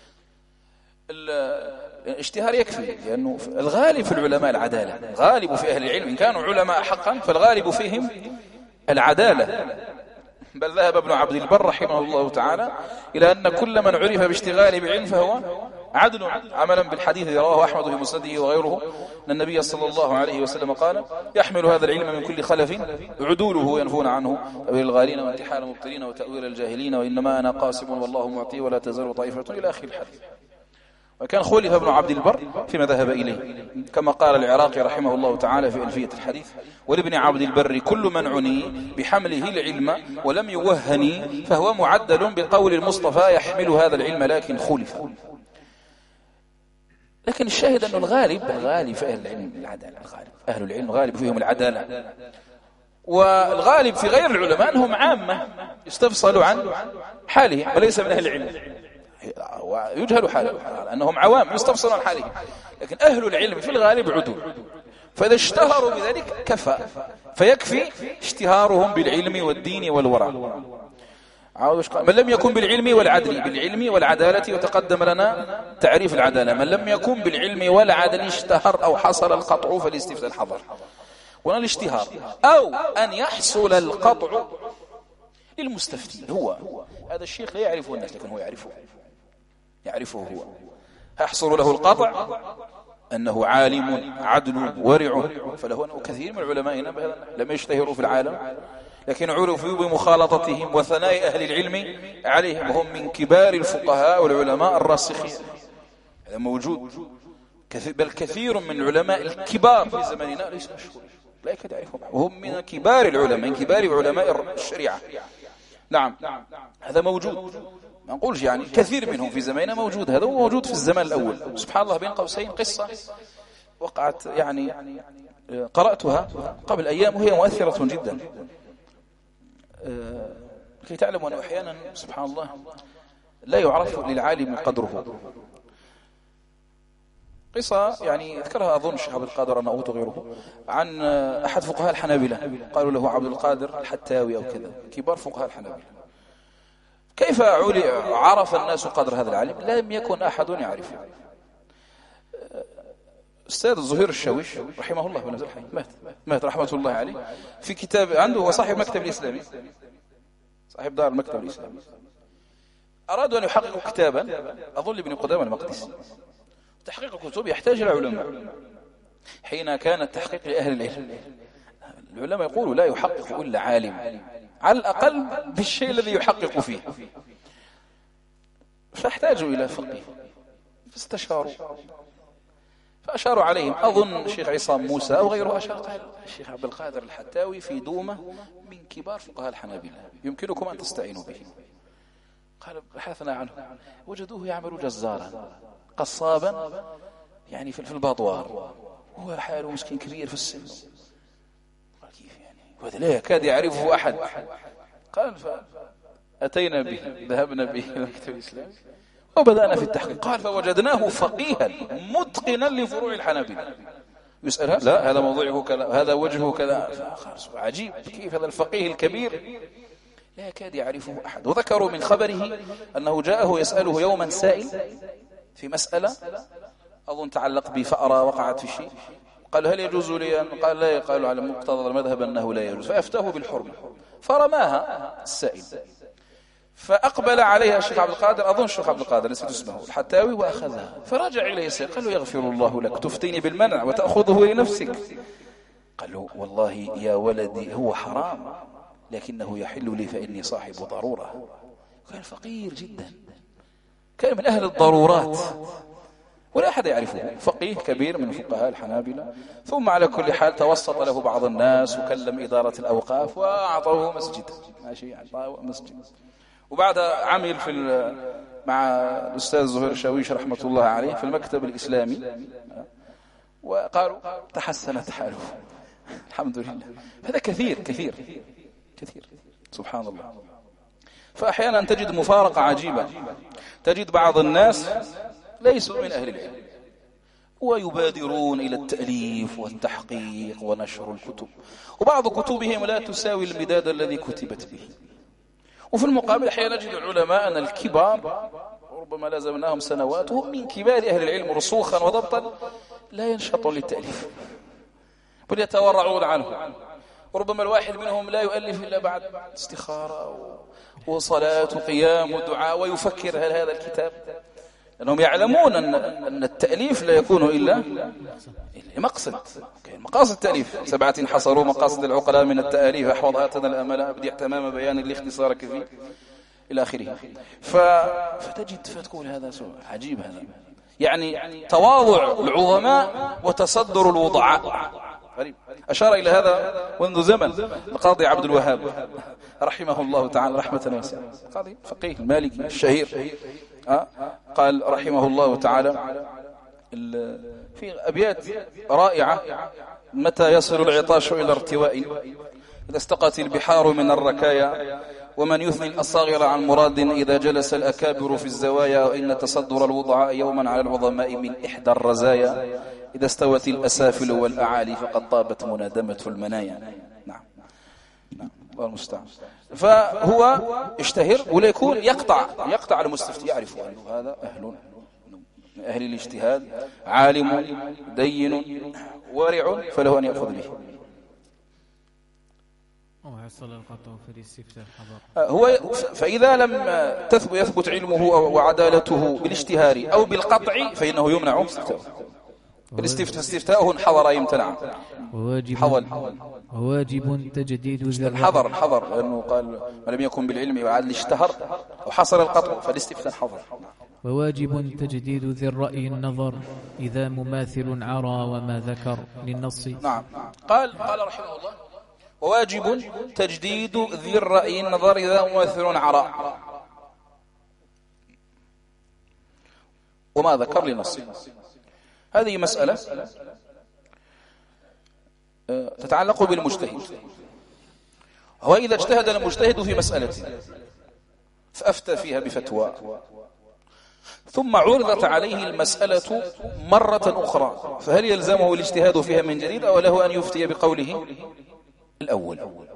الاشتهار يكفي لأنه الغالب في العلماء العدالة، الغالب في أهل العلم إن كانوا علماء حقا فالغالب فيهم العدالة، بل ذهب ابن عبد البر رحمه الله تعالى إلى أن كل من عرف باشتغاله بعلم فهو عدل، عملا بالحديث الذي رواه أحمد في مسنده وغيره أن النبي صلى الله عليه وسلم قال: يحمل هذا العلم من كل خلف عدوله ينفون عنه تأويل الغالين وانتحال المبطلين وتأويل الجاهلين وإنما أنا قاسم والله معطي ولا تزال طائفة إلى آخر الحديث. وكان خولف ابن عبد البر فيما ذهب إليه، كما قال العراقي رحمه الله تعالى في ألفية الحديث: ولابن عبد البر كل من عني بحمله العلم ولم يوهني فهو معدل بقول المصطفى يحمل هذا العلم لكن خولف. لكن الشاهد أن الغالب في أهل العلم العدالة، أهل العلم غالب فيهم العدالة، والغالب في غير العلماء أنهم عامة يستفصلوا عن حالهم وليس من أهل العلم، ويجهل حالهم أنهم عوام يستفصلوا عن حالهم. لكن أهل العلم في الغالب عدول، فإذا اشتهروا بذلك كفى، فيكفي اشتهارهم بالعلم والدين والورع. من لم يكن بالعلم والعدل، بالعلم والعدالة، وتقدم لنا تعريف العدالة: من لم يكن بالعلم والعدل اشتهر أو حصل القطع فالاستفتاء الحظر. وأن الاشتهار أو أن يحصل القطع للمستفتي، هو هذا الشيخ لا يعرفه الناس لكن هو يعرفه هو، يحصل له القطع أنه عالم عدل ورع، فله أنه كثير من علمائنا لم يشتهروا في العالم لكن عرفوا بمخالطتهم وثناء أهل العلم عليهم، وهم من كبار الفقهاء والعلماء الراسخين. هذا موجود، بل كثير من العلماء الكبار في زماننا ليس مشهور، لا يكاد يعرفهم، وهم من كبار العلماء، من كبار علماء الشريعة. نعم، هذا موجود، ما نقولش يعني كثير منهم في زماننا موجود، هذا هو موجود في الزمان الأول. سبحان الله، بين قوسين قصة وقعت يعني قرأتها قبل أيام وهي مؤثرة جدا، كي تعلموا أنه أحيانا سبحان الله لا يعرف للعالم قدره. قصة يعني ذكرها أظن الشيخ عبد القادر الناووت وغيره عن أحد فقهاء الحنابلة، قالوا له عبد القادر الحتاوي أو كذا، كبار فقهاء الحنابلة. كيف عرف الناس قدر هذا العالم؟ لم يكن أحد يعرفه. أستاذ الزهير الشاويش رحمه الله ونزل حي مات رحمة الله عليه، في كتاب عنده، هو صاحب مكتب الإسلامي، صاحب دار المكتب الإسلامي، أرادوا أن يحققوا كتابا أظن لابن قدامة المقدسي. تحقيق الكتب يحتاج إلى علماء، حين كان التحقيق لأهل العلم. العلماء يقولوا لا يحقق إلا عالم، على الأقل بالشيء الذي يحقق فيه، فاحتاجوا إلى فقيه فاستشاروا، فأشاروا عليهم. أظن الشيخ عصام موسى أو غيره أشار، قال الشيخ عبد القادر الحتاوي في دومة من كبار فقهاء الحنابلة، يمكنكم أن تستعينوا به. قال بحثنا عنه، وجدوه يعمل جزارا قصابا يعني في الباطوار، وهو حاله مسكين كبير في السن. قال كيف يعني وهذا لا يكاد يعرفه أحد؟ قال فأتينا به، ذهبنا به إلى المكتب الإسلامي وبدأنا في التحقيق. قال فوجدناه فقيها متقنا لفروع الحنابلة. يسألها لا هذا موضوعه كذا، هذا وجهه كذا. عجيب كيف هذا الفقيه الكبير لا يكاد يعرفه أحد. وذكروا من خبره أنه جاءه يسأله يوما سائل في مسألة أظن تعلق بفأرة وقعت في شيء، قال هل يجوز لي أن؟ قال لا، قالوا على مقتضى المذهب أنه لا يجوز، فأفتاه بالحرمة، فرماها السائل. فأقبل عليها الشيخ عبد القادر، أظن الشيخ عبد القادر نسيت اسمه الحتاوي، وأخذها. فرجع إليه السائل قال له يغفر الله لك، تفتيني بالمنع وتأخذه لنفسك. قال له والله يا ولدي هو حرام لكنه يحل لي فإني صاحب ضرورة. كان فقير جدا، كان من أهل الضرورات ولا أحد يعرفه، فقيه كبير من فقهاء الحنابلة. ثم على كل حال توسط له بعض الناس وكلم إدارة الأوقاف وأعطوه مسجد، ماشي أعطوه مسجد. وبعد عمل مع الأستاذ زهير الشاويش رحمة الله عليه في المكتب الإسلامي، وقالوا تحسنت حاله الحمد لله. هذا كثير كثير كثير سبحان الله. فأحيانا تجد مفارقة عجيبة، تجد بعض الناس ليسوا من أهل العلم ويبادرون إلى التأليف والتحقيق ونشر الكتب، وبعض كتبهم لا تساوي المداد الذي كتبت به. وفي المقابل أحيانا نجد العلماء الكبار وربما لازمناهم سنوات وهم من كبار أهل العلم رسوخا وضبطا لا ينشطون للتأليف بل يتورعون عنه. وربما الواحد منهم لا يؤلف إلا بعد استخارة وصلاة وقيام ودعاء ويفكر هل هذا الكتاب، لأنهم يعلمون أن التأليف لا يكون إلا مقصد. مقاصد التأليف 7 حصروا مقاصد العقلاء من التأليف أحفظ هاتنا الأمل أبدع تمام بيان الاختصار كفي إلى آخره. فتجد فتقول هذا سؤال عجيب، هذا يعني تواضع العظماء وتصدر الوضعاء غريب. أشار إلى هذا منذ زمن القاضي عبد الوهاب رحمه الله تعالى رحمة واسعة، قاضي فقيه المالكي الشهير، قال رحمه الله تعالى في أبيات رائعة: متى يصل العطاش إلى ارتواء إذا استقت البحار من الركايا، ومن يثني الأصاغر عن مراد إذا جلس الأكابر في الزوايا، وإن تصدر الوضعاء يوما على العظماء من إحدى الرزايا، إذا استوت الأسافل والأعالي فقد طابت منادمة المنايا. نعم الله المستعان. فهو اشتهر ولا يكون يقطع المستفتي، يعرف أنه هذا أهل الاجتهاد، عالم دين ورع، فله أن يأخذ به. هو فإذا لم يثبت علمه وعدالته بالاشتهار أو بالقطع فإنه يمنع استفتاؤه حضر يمتنع. وواجب تجديد الحضر لأنه قال ما لم يكن بالعلم وعدل اشتهر أو حصل القطع فالاستفتاء حضر. وواجب تجديد ذي الرأي النظر إذا مماثل عرى وما ذكر للنص. نعم قال رحمه الله: وواجب تجديد ذي الرأي النظر إذا مماثل عرى وما ذكر للنص. هذه مسألة تتعلق بالمجتهد. هو إذا اجتهد المجتهد في مسألة فأفتى فيها بفتوى ثم عرضت عليه المسألة مرة أخرى، فهل يلزمه الاجتهاد فيها من جديد أو له أن يفتي بقوله الأول؟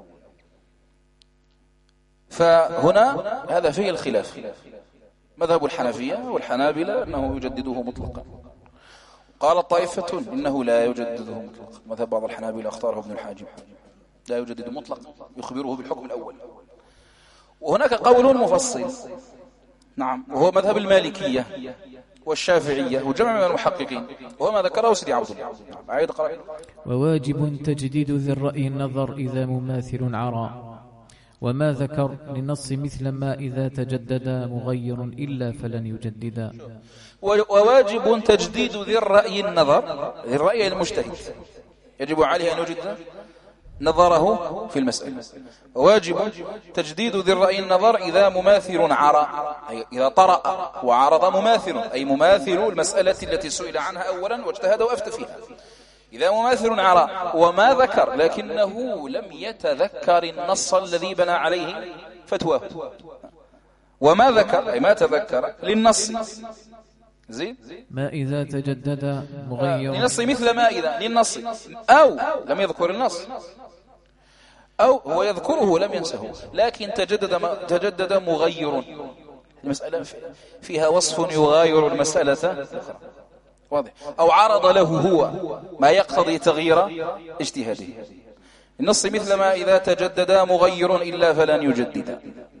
فهنا هذا فيه الخلاف. مذهب الحنفية والحنابلة أنه يجدده مطلقا، قال طائفة إنه لا يجدده مطلقا. مذهب بعض الحنابلة اختاره ابن الحاجب لا يجدد مطلقا، يخبره بالحكم الأول. وهناك قول مفصل، نعم، وهو مذهب المالكية والشافعية وجمع من المحققين، وهو ما ذكره سيدي عبد الله. عيد قرأ: وواجب تجديد ذي الرأي النظر إذا مماثل عرى وما ذكر للنص مثل ما إذا تجدد مغير إلا فلن يجددا. وواجب تجديد ذي الرأي النظر، ذي الرأي المجتهد يجب عليه أن يجد نظره في المسألة. واجب تجديد ذي الرأي النظر إذا مماثل عرى، أي إذا طرأ وعرض مماثل، أي مماثل المسألة التي سئل عنها أولا واجتهد وأفتى فيها. إذا مماثل عرى وما ذكر لكنه لم يتذكر النص الذي بنى عليه فتواه. وما ذكر أي ما تذكر للنص، زين، ما إذا تجدد مغير للنص مثل ما إذا للنص، أو لم يذكر النص، أو هو يذكره لم ينسه لكن تجدد مغير. المسألة فيها وصف يغاير المسألة، واضح، أو عرض له هو ما يقتضي تغيير اجتهاده. النص مثل ما إذا تجدد مغير إلا فلن يجدد.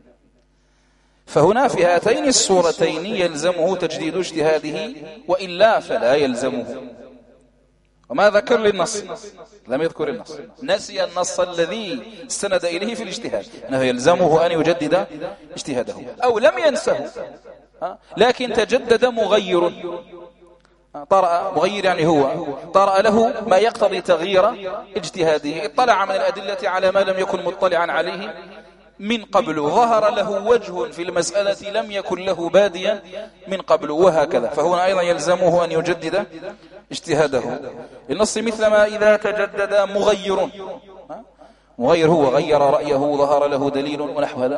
فهنا في هاتين الصورتين يلزمه تجديد اجتهاده وإلا فلا يلزمه. وما ذكر للنص، لم يذكر النص، نسي النص الذي استند إليه في الاجتهاد، أنه يلزمه أن يجدد اجتهاده. أو لم ينسه لكن تجدد مغير، طرأ مغير يعني هو طرأ له ما يقتضي تغيير اجتهاده، اطلع من الأدلة على ما لم يكن مطلعا عليه من قبل، ظهر له وجه في المسألة لم يكن له باديا من قبل، وهكذا. فهنا أيضا يلزمه أن يجدد اجتهاده. النص مثل ما إذا تجدد مغير، مغير هو غير رأيه ظهر له دليل ونحو هذا.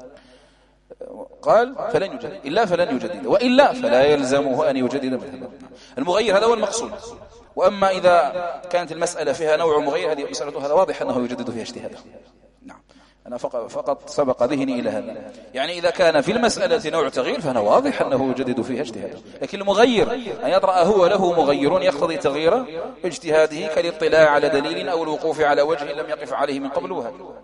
قال فلن يجدد إلا فلن يجدد، وإلا فلا يلزمه أن يجدد مذهبه. المغير هذا هو المقصود. وأما إذا كانت المسألة فيها نوع مغير، هذه مسألة هذا واضح أنه يجدد فيها اجتهاده. نعم. أنا فقط سبق ذهني إلى هذا. يعني إذا كان في المسألة نوع تغيير فأنا واضح أنه يجدد فيها اجتهاده، لكن المغير أن يطرأ هو له مغير يقتضي تغيير اجتهاده كالاطلاع على دليل أو الوقوف على وجه لم يقف عليه من قبل.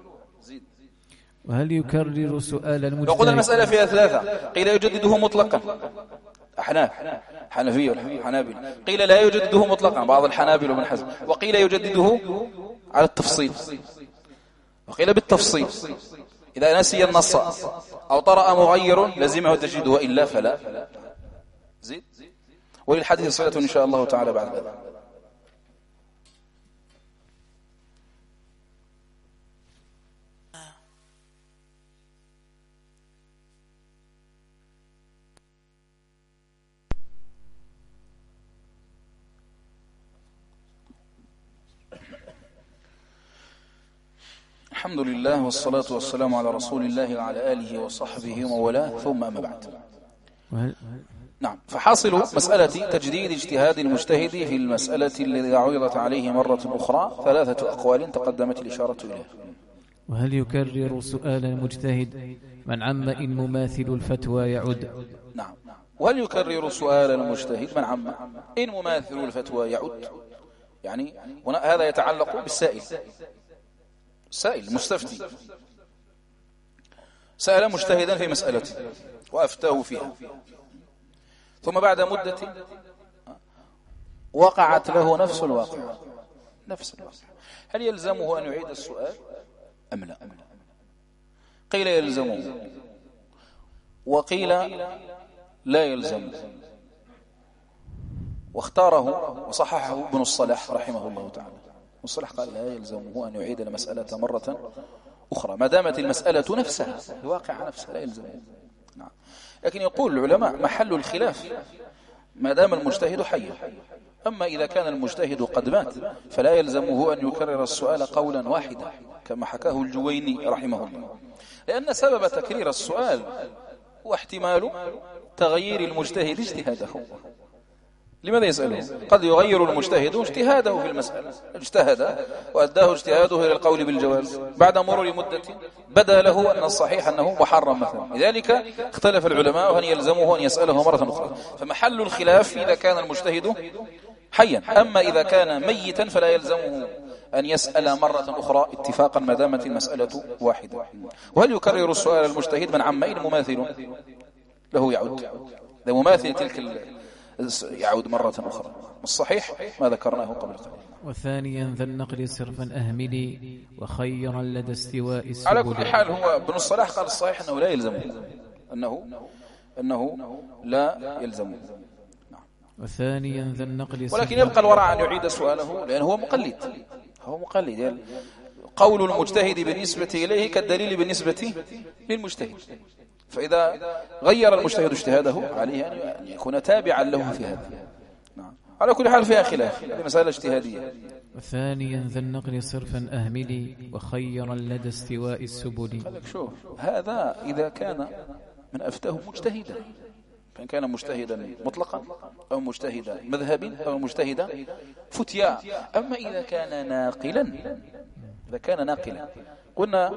وهل يكرر سؤال المجتهد؟ لو قلنا المسألة فيها ثلاثة، قيل يجدده مطلقا، أحناف حنفية والحنابلة، قيل لا يجدده مطلقا بعض الحنابلة وابن حزم، وقيل يجدده على التفصيل، وقيل بالتفصيل. إذا نسي النص أو طرأ مغير لزمه التجديد وإلا فلا. زيد. وللحديث صلة إن شاء الله تعالى بعد ذلك. الحمد لله والصلاة والسلام على رسول الله وعلى آله وصحبه وموالاه، ثم أما بعد. نعم. فحاصل مسألة تجديد اجتهاد المجتهد في المسألة التي عرضت عليه مرة أخرى 3 أقوال تقدمت الإشارة إليها. وهل يكرر سؤال المجتهد من عم إن مماثل الفتوى يعد؟ نعم. وهل يكرر سؤال المجتهد من عم إن مماثل الفتوى يعد؟ يعني هذا يتعلق بالسائل. سائل مستفتي سأل مجتهدا في مسألة وأفتاه فيها، ثم بعد مدة وقعت له نفس الواقع. هل يلزمه أن يعيد السؤال أم لا؟ قيل يلزمه وقيل لا يلزمه، واختاره وصححه ابن الصلاح رحمه الله تعالى. الصلاح قال لا يلزمه أن يعيد المسألة مرة أخرى ما دامت المسألة نفسها الواقع نفسها، لا يلزمه. نعم. لكن يقول العلماء محل الخلاف ما دام المجتهد حيا. أما إذا كان المجتهد قد مات فلا يلزمه أن يكرر السؤال قولا واحدا كما حكاه الجويني رحمه الله، لأن سبب تكرير السؤال هو احتمال تغيير المجتهد اجتهاده. لماذا يسأله؟ قد يغير المجتهد اجتهاده في المسألة، اجتهد وأداه اجتهاده إلى القول بالجواز، بعد مرور مدة بدا له أن الصحيح أنه محرم مثلا، لذلك اختلف العلماء هل يلزمه أن يسأله مرة أخرى. فمحل الخلاف إذا كان المجتهد حيا، أما إذا كان ميتا فلا يلزمه أن يسأل مرة أخرى اتفاقا ما دامت المسألة واحدة. وهل يكرر السؤال المجتهد من عمين مماثل له يعود؟ ذا مماثل تلك يعود مرة أخرى. الصحيح ما ذكرناه قبل قليل. وثانيا ذا النقل صرفا أهملي وخيرا لدى استواء السبل. على كل حال هو ابن الصلاح قال الصحيح أنه لا يلزمه، أنه لا يلزمه. وثانيا ذا النقل ولكن يبقى الورع أن يعيد سؤاله لأنه هو مقلد. يعني قول المجتهد بالنسبة إليه كالدليل بالنسبة للمجتهد، فإذا غير المجتهد اجتهاده عليه أن يكون تابعا له في هذا. نعم. على كل حال فيها خلاف، هذه مسألة اجتهادية. وثانيا ذا النقل صرفا أهملي وخيرا لدى استواء السبل. قال لك شوف، هذا إذا كان من أفتاه مجتهدا، فإن كان مجتهدا مطلقا أو مجتهدا مذهبا أو مجتهدا فتيا. أما إذا كان ناقلا قلنا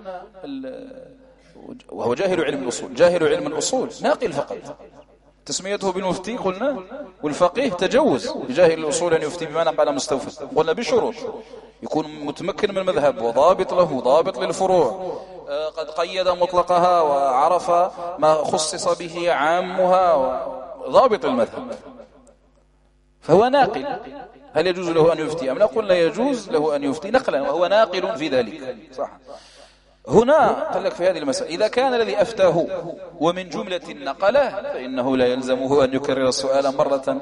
وهو جاهل علم الأصول ناقل فقط، تسميته بالمفتي قلنا، والفقيه تجوز بجاهل الأصول أن يفتي بما نقل مستوفى. قلنا بشروط: يكون متمكن من المذهب وضابط له ضابط للفروع، قد قيد مطلقها وعرف ما خصص به عامها، ضابط المذهب، فهو ناقل. هل يجوز له أن يفتي أم لا؟ قلنا يجوز له أن يفتي نقلا وهو ناقل في ذلك. صح. هنا قال لك في هذه المسألة إذا كان الذي أفتاه ومن جملة النقلة فإنه لا يلزمه أن يكرر السؤال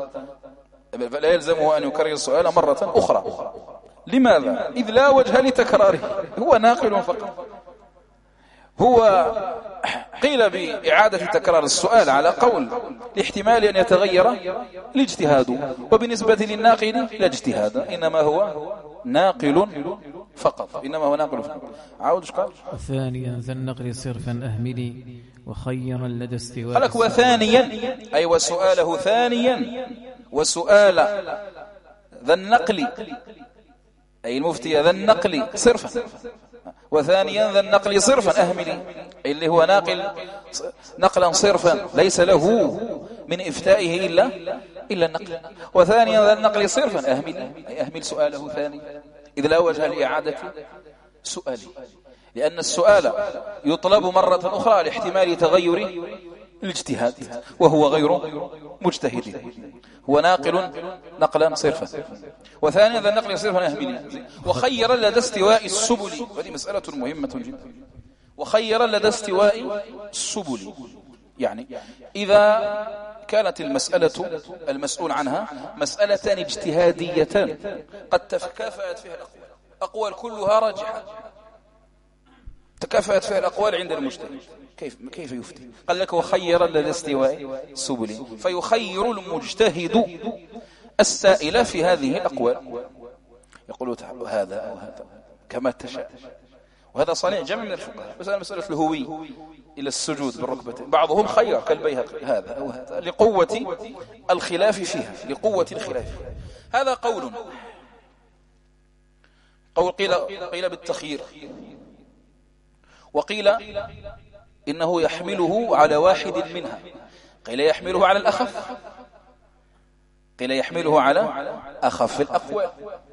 مرة أخرى. لماذا؟ إذ لا وجه لتكراره، هو ناقل فقط. هو قيل بإعادة تكرار السؤال على قول لاحتمال أن يتغير الاجتهاد، وبالنسبة للناقل لا اجتهاد، إنما هو ناقل فقط. عاود قال ثانيا ذا النقل صرفا أهملي وخيرا لدى استواء. قالك وثانيا أي وسؤاله ثانيا، وسؤال ذا النقل أي المفتي ذا النقل صرفا، وثانيا ذا النقل صرفا أهملي، اللي هو نقلا صرفا ليس له من إفتائه إلا النقل. وثانيا ذا النقل صرفا أهمل سؤاله ثانيا، إذ لا وجه لإعادة سؤالي، لأن السؤال يطلب مرة أخرى لاحتمال تغير الاجتهاد، وهو غير مجتهد، هو ناقل نقلا صرفا. وثانيا ذا النقل صرفا أهملي، وخير لدى استواء السبل، وهذه مسألة مهمة جدا، وخير لدى استواء السبل، يعني إذا كانت المسألة المسؤول عنها مسألة اجتهادية قد تكافأت فيها الأقوال كلها راجحة، تكافأت فيها الأقوال عند المجتهد، كيف يفتي؟ قال لك وخير لدى استواء السبل، فيخير المجتهد السائل في هذه الأقوال، يقول هذا أو هذا كما تشاء. وهذا صنيع جمع من الفقهاء. مثلا مسألة الهوي إلى السجود بالركبتين، بعضهم خير كالبيهقي هذا أو هذا لقوة الخلاف فيها، لقوة الخلاف. هذا قول قيل بالتخيير، وقيل إنه يحمله على واحد منها، قيل يحمله على الأخف، قيل يحمله على أخف الأقوال،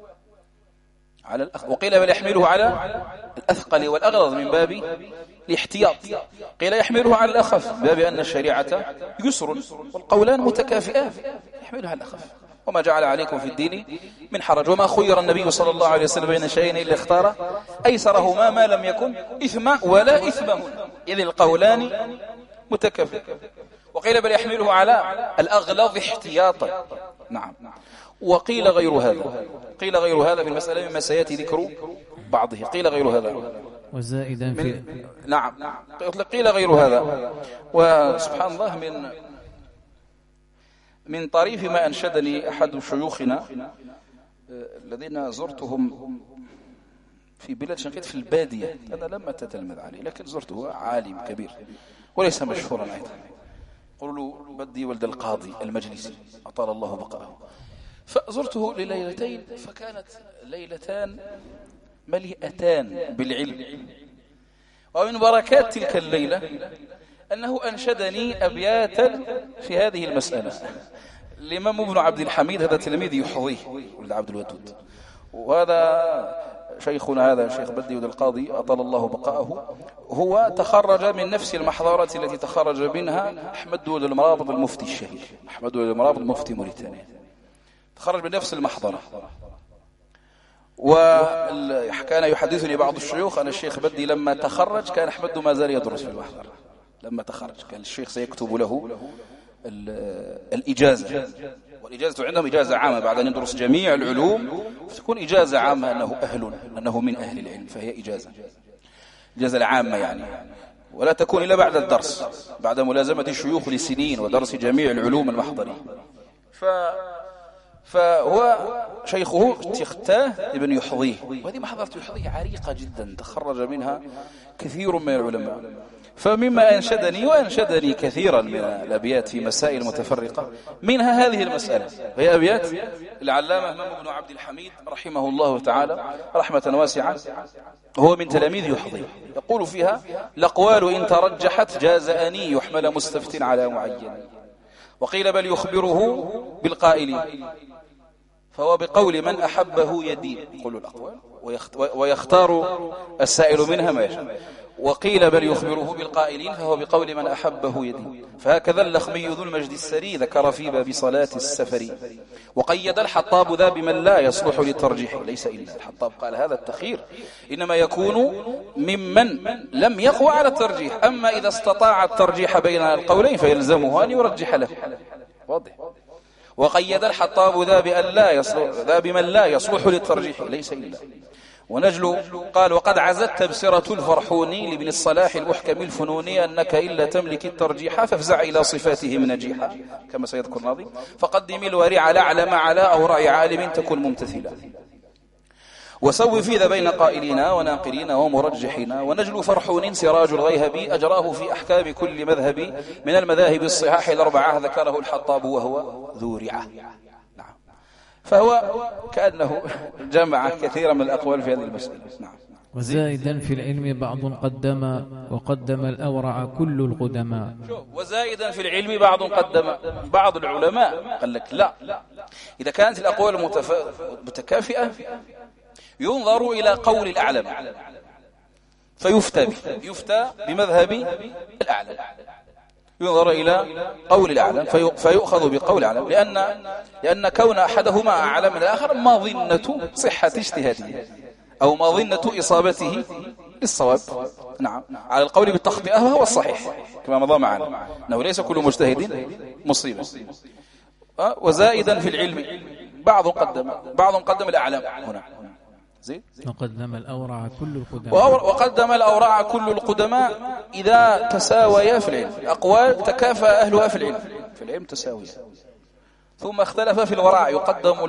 وقيل بل يحمله على الأثقل والأغلظ من باب الاحتياط، قيل يحمله على الأخف باب أن الشريعة يسر، والقولان متكافئان، يحملها على الأخف. وما جعل عليكم في الدين من حرج، وما خير النبي صلى الله عليه وسلم بين شيئين إلا اختار أيسرهما ما لم يكن إثما ولا إثمهما، إذ القولان متكافئان. وقيل بل يحمله على الأغلظ احتياطا. نعم. وقيل غير هذا، قيل غير هذا في المسألة مما سيأتي ذكر بعضه، قيل غير هذا وزائدا في نعم قيل غير هذا. وسبحان الله من طريف ما أنشدني أحد شيوخنا الذين زرتهم في بلاد شنقيط في البادية، أنا لم أتتلمذ عليه لكن زرته، عالم كبير وليس مشهورا أيضا، قولوا له بدي ولد القاضي المجلسي أطال الله بقاءه. فزرته لليلتين، فكانت ليلتان مليئتان بالعلم. ومن بركات تلك الليلة أنه أنشدني أبياتا في هذه المسألة. الإمام ابن عبد الحميد هذا تلميذ يحظيه ولد عبد الودود، وهذا شيخنا هذا الشيخ بدي ولد القاضي أطال الله بقاءه، هو تخرج من نفس المحضرة التي تخرج منها أحمد ولد المرابط المفتي الشهير، أحمد ولد المرابط مفتي موريتانيا، تخرج من نفس المحضرة. وكان يحدثني بعض الشيوخ أن الشيخ بدي لما تخرج كان أحمد ما زال يدرس في المحضرة، لما تخرج كان الشيخ سيكتب له الإجازة، والإجازة عندهم إجازة عامة بعد أن يدرس جميع العلوم، تكون إجازة عامة أنه من أهل العلم، فهي إجازة العامة يعني، ولا تكون إلا بعد الدرس، بعد ملازمة الشيوخ لسنين ودرس جميع العلوم المحضرية. فهو شيخه تختاه ابن يحظيه، وهذه محضرة يحظيه عريقة جدا تخرج منها كثير من العلماء. فمما أنشدني كثيرا من الأبيات في مسائل متفرقة، منها هذه المسألة، وهي أبيات العلامة إمام ابن عبد الحميد رحمه الله تعالى رحمة واسعة، هو من تلاميذ يحظيه. يقول فيها: الأقوال إن ترجحت جاز أني يحمل مستفت على معين، وقيل بل يخبره بالقائل، فهو بقول من أحبه يدين. يقول الأقوال ويختار السائل منها ما يشاء. وقيل بل يخبره بالقائلين، فهو بقول من أحبه يدين. فهكذا اللخمي ذو المجد السري ذكر في باب صلاة السفر. وقيد الحطاب ذا بمن لا يصلح للترجيح، ليس إلا الحطاب قال هذا التخير إنما يكون ممن لم يقوى على الترجيح، أما إذا استطاع الترجيح بين القولين فيلزمه أن يرجح له. واضح. وقيد الحطاب ذا بمن لا يصلح للترجيح، ليس إلا. ونجل قال: وقد عزت تبصرة الفرحوني لابن الصلاح المحكم الفنوني أنك إلا تملك الترجيح فافزع إلى صفاته منجيحا، كما سيذكر الناظم. فقدم الورع لعلم على أوراء عالم تكن ممتثلا، وسوي في ذا بين قائلين وناقلين ومرجحين. ونجل فرحون سراج الغيهبي أجراه في أحكام كل مذهب من المذاهب الصحاح الأربعة، ذكره الحطاب وهو ذو رعة. فهو كأنه جمع كثيرا من الأقوال في هذه المسألة. نعم. وزائدا في العلم بعض قدم وقدم الأورع كل القدماء. وزائدا في العلم بعض قدم. بعض العلماء قال لك لا، إذا كانت الأقوال متكافئة ينظر إلى قول الأعلم فيفتى بمذهب الأعلم، ينظر إلى قول الأعلم فيؤخذ بقول الأعلم، لأن كون أحدهما أعلم من الآخر مظنة صحة اجتهاده أو مظنة إصابته للصواب. نعم، على القول بالتخطئة فهو الصحيح كما مضى معنا أنه ليس كل مجتهد مصيبا. وزائدا في العلم بعض قدم الأعلم هنا زين. وقدم الأورع كل القدماء. وقدم الأورع كل القدماء إذا تساويا في العلم. الأقوال تكافأ أهلها في العلم تساويا، ثم اختلف في الورع، يقدم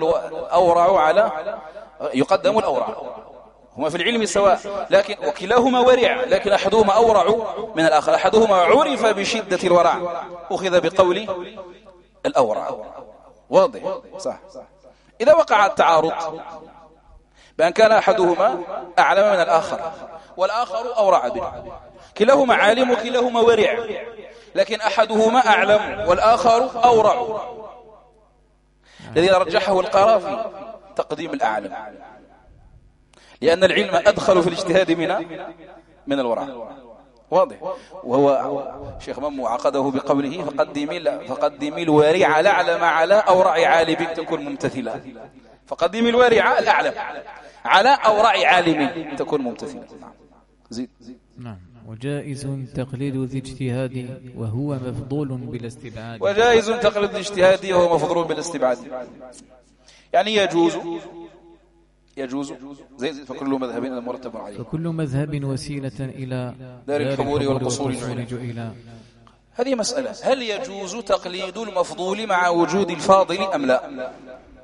الأورع، هما في العلم سواء لكن وكلاهما ورع، لكن أحدهما أورع من الآخر، أحدهما عرف بشدة الورع أخذ بقول الأورع. واضح صح. إذا وقع التعارض بأن كان أحدهما أعلم من الآخر والآخر أورع به، كلاهما عالم وكلاهما ورع، لكن أحدهما أعلم والآخر أورع، الذي رجحه القرافي تقديم الأعلم، لأن العلم أدخل في الاجتهاد من الورع. واضح. وهو شيخ ممو عقده بقوله فقدمي الورع الأعلم على أورع عالم تكون ممتثلا. فقدمي الورع الأعلم على أورع عالم تكون ممتثلا. زيد. نعم. وجائز تقليد ذي اجتهاد وهو مفضول بلا استبعاد. وجائز تقليد ذي اجتهاد وهو مفضول بلا استبعاد، يعني يجوز زي فكل مذهب مرتب عليه، فكل مذهب وسيلة إلى دار الحبور والقصور جعل. هذه مسألة، هل يجوز تقليد المفضول مع وجود الفاضل أم لا؟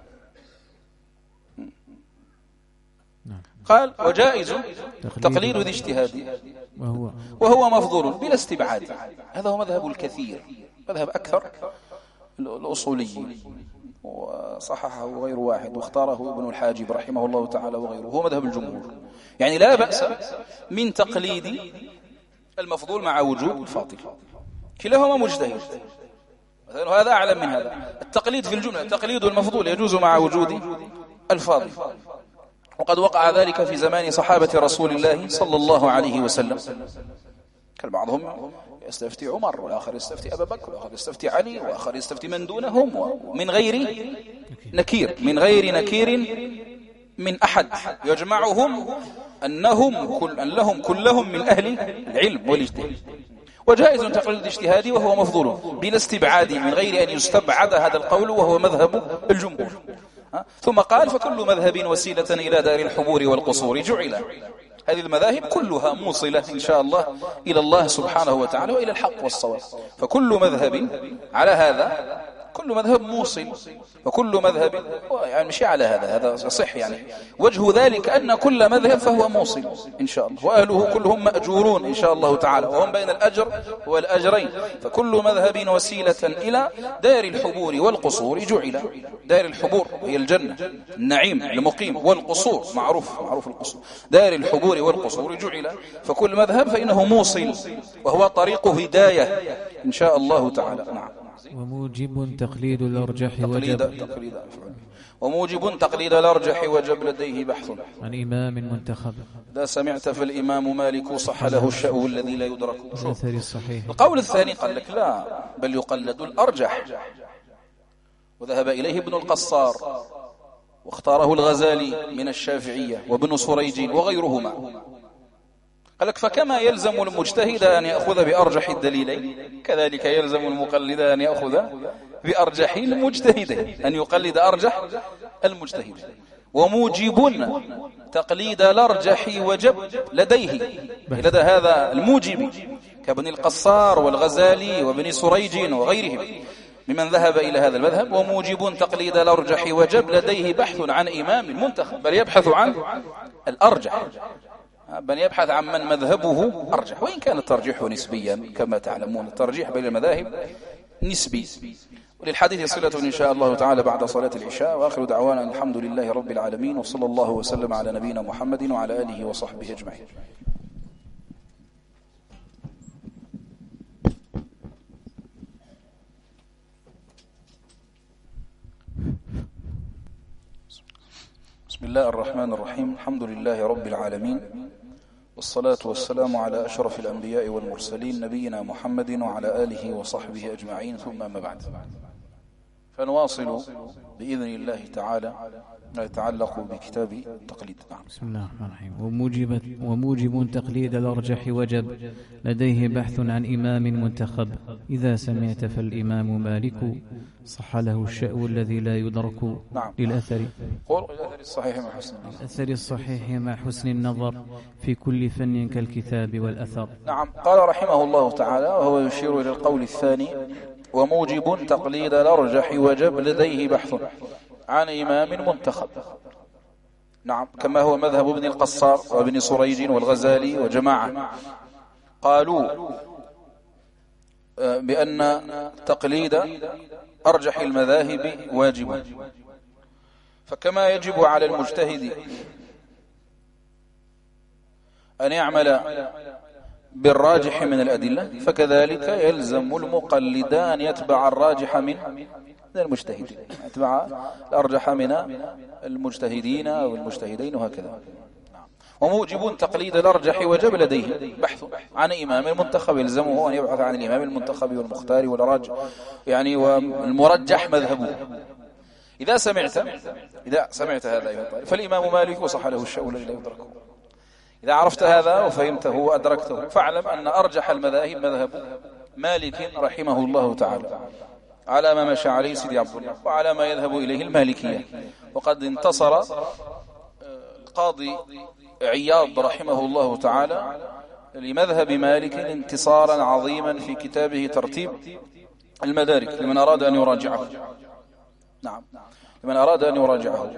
قال وجائز تقليد ذي اجتهاد وهو مفضول بلا استبعاد. هذا هو مذهب الكثير، مذهب أكثر الأصوليين، وصححه غير واحد واختاره ابن الحاجب رحمه الله تعالى وغيره، هو مذهب الجمهور. يعني لا بأس من تقليد المفضول مع وجود الفاضل، كلاهما مجتهد، مثلا هذا أعلم من هذا. التقليد في الجملة تقليد المفضول يجوز مع وجود الفاضل، وقد وقع ذلك في زمان صحابة رسول الله صلى الله عليه وسلم. كان بعضهم يستفتي عمر، والآخر يستفتي أبا بكر، والآخر يستفتي علي، والآخر يستفتي من دونهم، ومن غير نكير من أحد، يجمعهم أنهم كلهم من أهل العلم والاجتهاد. وجائز تقليد الاجتهاد وهو مفضول بلا استبعاد، من غير أن يستبعد هذا القول، وهو مذهب الجمهور. ثم قال فكل مذهب وسيلة إلى دار الحبور والقصور جعل. هذه المذاهب كلها موصلة إن شاء الله إلى الله سبحانه وتعالى وإلى الحق والصواب. فكل مذهب على هذا، كل مذهب موصل، وكل مذهب يعني مش على هذا صح، يعني وجه ذلك أن كل مذهب فهو موصل إن شاء الله، وأهله كلهم مأجورون إن شاء الله تعالى، وهم بين الأجر والأجرين. فكل مذهب وسيلة إلى دار الحبور والقصور جعل. دار الحبور هي الجنة، النعيم المقيم، والقصور معروف القصور، دار الحبور والقصور جعل. فكل مذهب فإنه موصل، وهو طريق هداية إن شاء الله تعالى. نعم. وموجب تقليد الأرجح وموجب تقليد الأرجح وجب لديه بحث عن إمام منتخب. لا سمعت فالإمام مالك صح له الشأو الذي لا يدرك. الصحيح. القول الثاني قال لك لا، بل يقلد الأرجح، وذهب إليه ابن القصار، واختاره الغزالي من الشافعية وابن سريج وغيرهما. قال لك فكما يلزم المجتهد أن يأخذ بأرجح الدليلين، كذلك يلزم المقلد أن يأخذ بأرجح المجتهدين، أن يقلد أرجح المجتهد. وموجب تقليد الأرجح وجب لديه، لدى هذا الموجب كابن القصار والغزالي وابن سريج وغيرهم ممن ذهب إلى هذا المذهب. وموجب تقليد الأرجح وجب لديه بحث عن إمام منتخب، بل يبحث عن الأرجح، بل يبحث عن من مذهبه أرجح، وإن كان الترجيح نسبيا كما تعلمون، الترجيح بين المذاهب نسبي، وللحديث صلة إن شاء الله تعالى بعد صلاة العشاء. وآخر دعوانا الحمد لله رب العالمين، وصلى الله وسلم على نبينا محمد وعلى آله وصحبه أجمعين. بسم الله الرحمن الرحيم. الحمد لله رب العالمين، والصلاة والسلام على أشرف الأنبياء والمرسلين نبينا محمد وعلى آله وصحبه أجمعين، ثم أما بعد، فنواصل بإذن الله تعالى ما يتعلق بكتاب التقليد. بسم الله الرحمن الرحيم. وموجب تقليد الأرجح وجب لديه بحث عن إمام منتخب، إذا سمعت فالإمام مالك صح له الشأو الذي لا يدرك. نعم. للأثر الصحيح مع حسن النظر في كل فن كالكتاب والأثر. نعم. قال رحمه الله تعالى، وهو يشير إلى القول الثاني: وموجب تقليد الأرجح وجب لديه بحث عن إمام منتخب. نعم، كما هو مذهب ابن القصار وابن سريج والغزالي وجماعة قالوا بأن تقليد أرجح المذاهب واجب، فكما يجب على المجتهد أن يعمل بالراجح من الأدلة، فكذلك يلزم المقلد أن يتبع الراجح من المجتهدين، يتبع الأرجح من المجتهدين أو المجتهدين، وهكذا. وموجب تقليد الأرجح وجب لديه بحث عن إمام منتخب، يلزمه أن يبحث عن الإمام المنتخب والمختار والراجح، يعني والمرجح مذهبه. إذا سمعت هذا أيها الطالب، فالإمام مالك وصح له الشأو الذي لا يدركه. إذا عرفت هذا وفهمته وأدركته، فاعلم أن أرجح المذاهب مذهب مالك رحمه الله تعالى، على ما مشى عليه سيدي عبد الله وعلى ما يذهب إليه المالكية. وقد انتصر القاضي عياض رحمه الله تعالى لمذهب مالك انتصارا عظيما في كتابه ترتيب المدارك، لمن أراد أن يراجعه. نعم، لمن أراد أن يراجعه.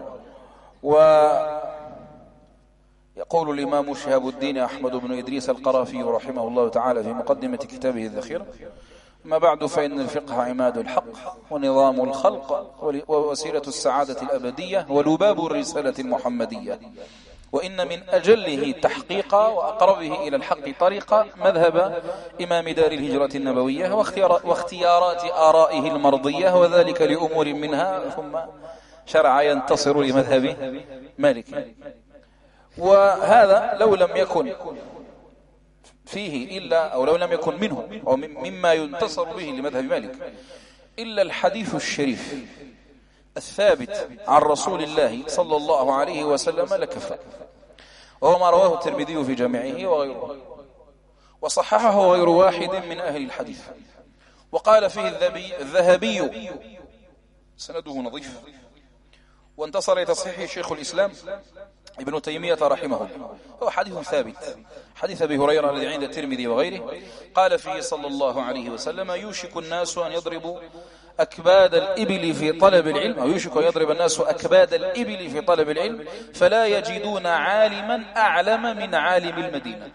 ويقول الإمام شهاب الدين أحمد بن إدريس القرافي رحمه الله تعالى في مقدمة كتابه الذخيرة: ما بعد، فإن الفقه عماد الحق ونظام الخلق ووسيلة السعادة الأبدية ولباب الرسالة المحمدية، وإن من أجله تحقيقا وأقربه إلى الحق طريقا مذهب إمام دار الهجرة النبوية واختيارات آرائه المرضية، وذلك لأمور منها، ثم شرع ينتصر لمذهب مالك. وهذا لو لم يكن فيه إلا، أو لو لم يكن منه أو مما ينتصر به لمذهب مالك إلا الحديث الشريف الثابت عن رسول الله صلى الله عليه وسلم لكفى، وهو ما رواه الترمذي في جامعه وغيره، وصححه غير واحد من أهل الحديث. وقال فيه الذهبي سنده نظيف، وانتصر لتصحيحه شيخ الإسلام ابن تيمية رحمه الله. هو حديث ثابت، حديث أبي هريرة الذي عند الترمذي وغيره، قال فيه صلى الله عليه وسلم: يوشك الناس أن يضربوا أكباد الإبل في طلب العلم، أو يوشك أن يضرب الناس أكباد الإبل في طلب العلم فلا يجدون عالما أعلم من عالم المدينة.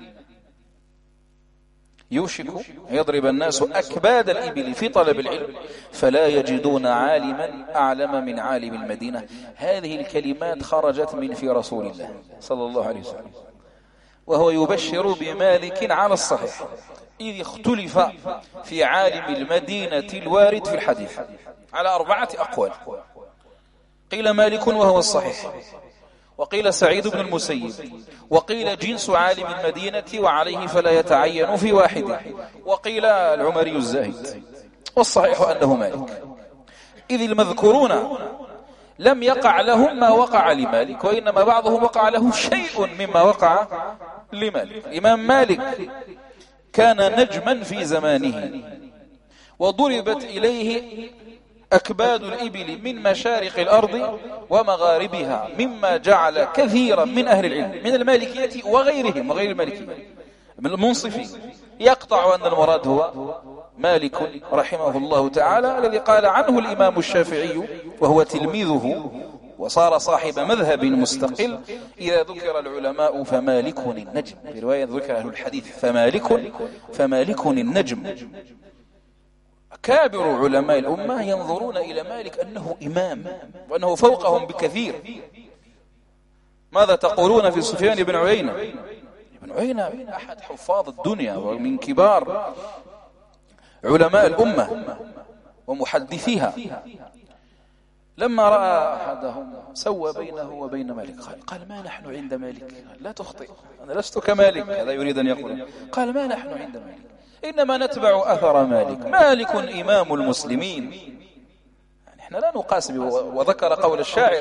يوشك أن يضرب الناس أكباد الإبل في طلب العلم فلا يجدون عالما أعلم من عالم المدينة. هذه الكلمات خرجت من في رسول الله صلى الله عليه وسلم، وهو يبشر بمالك على الصحيح، إذ اختلف في عالم المدينة الوارد في الحديث على 4 أقوال. قيل مالك وهو الصحيح، وقيل سعيد بن المسيب، وقيل جنس عالم المدينة وعليه فلا يتعين في واحد، وقيل العمري الزاهد، والصحيح أنه مالك، إذ المذكورون لم يقع لهم ما وقع لمالك، وإنما بعضهم وقع له شيء مما وقع لمالك. الإمام مالك كان نجما في زمانه، وضربت إليه أكباد الإبل من مشارق الأرض ومغاربها، مما جعل كثيرا من أهل العلم من المالكية وغيرهم وغير المالكية من المنصفين يقطع أن المراد هو مالك رحمه الله تعالى، الذي قال عنه الإمام الشافعي وهو تلميذه وصار صاحب مذهب مستقل: إذا ذكر العلماء فمالك النجم. في رواية ذكر أهل الحديث فمالك النجم. أكابر علماء الأمة ينظرون إلى مالك أنه إمام وأنه فوقهم بكثير. ماذا تقولون في سفيان بن عيينة؟ ابن عيينة من أحد حفاظ الدنيا ومن كبار علماء الأمة ومحدثيها. لما رأى أحدهم سوى بينه وبين مالك قال ما نحن عند مالك؟ لا تخطئ، أنا لست كمالك، هذا يريد أن يقول. قال ما نحن عند مالك، إنما نتبع أثر مالك، مالك إمام المسلمين. يعني إحنا لا نقاسم. وذكر قول الشاعر،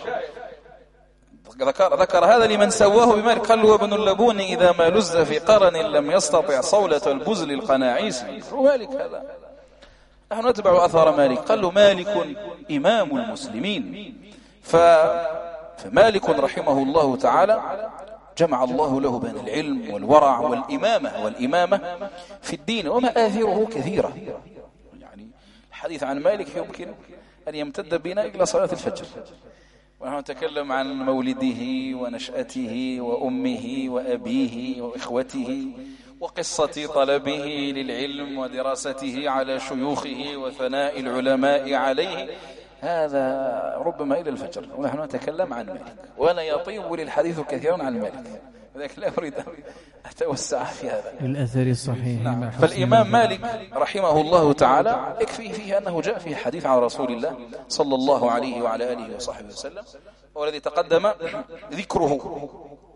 ذكر هذا لمن سواه بمالك، قال له ابن اللبون إذا ما لز في قرن لم يستطع صولة البزل القناعيس. مالك هذا، نحن نتبع أثر مالك. قال له مالك إمام المسلمين. فمالك رحمه الله تعالى جمع الله له بين العلم والورع والإمامة في الدين، ومآثره كثيرة. يعني الحديث عن مالك يمكن أن يمتد بنا إلى صلاة الفجر، ونحن نتكلم عن مولده ونشأته وأمه وأبيه وإخوته وقصة طلبه للعلم ودراسته على شيوخه وثناء العلماء عليه. هذا ربما إلى الفجر ونحن نتكلم عن مالك، وأنا يطيب للحديث كثيرا عن مالك، لذلك لا أريد أن أتوسع في هذا. الأثر الصحيح. نعم. فالإمام مالك رحمه الله تعالى يكفي فيه أنه جاء فيه حديث عن رسول الله صلى الله عليه وعلى آله وصحبه وسلم، والذي تقدم ذكره.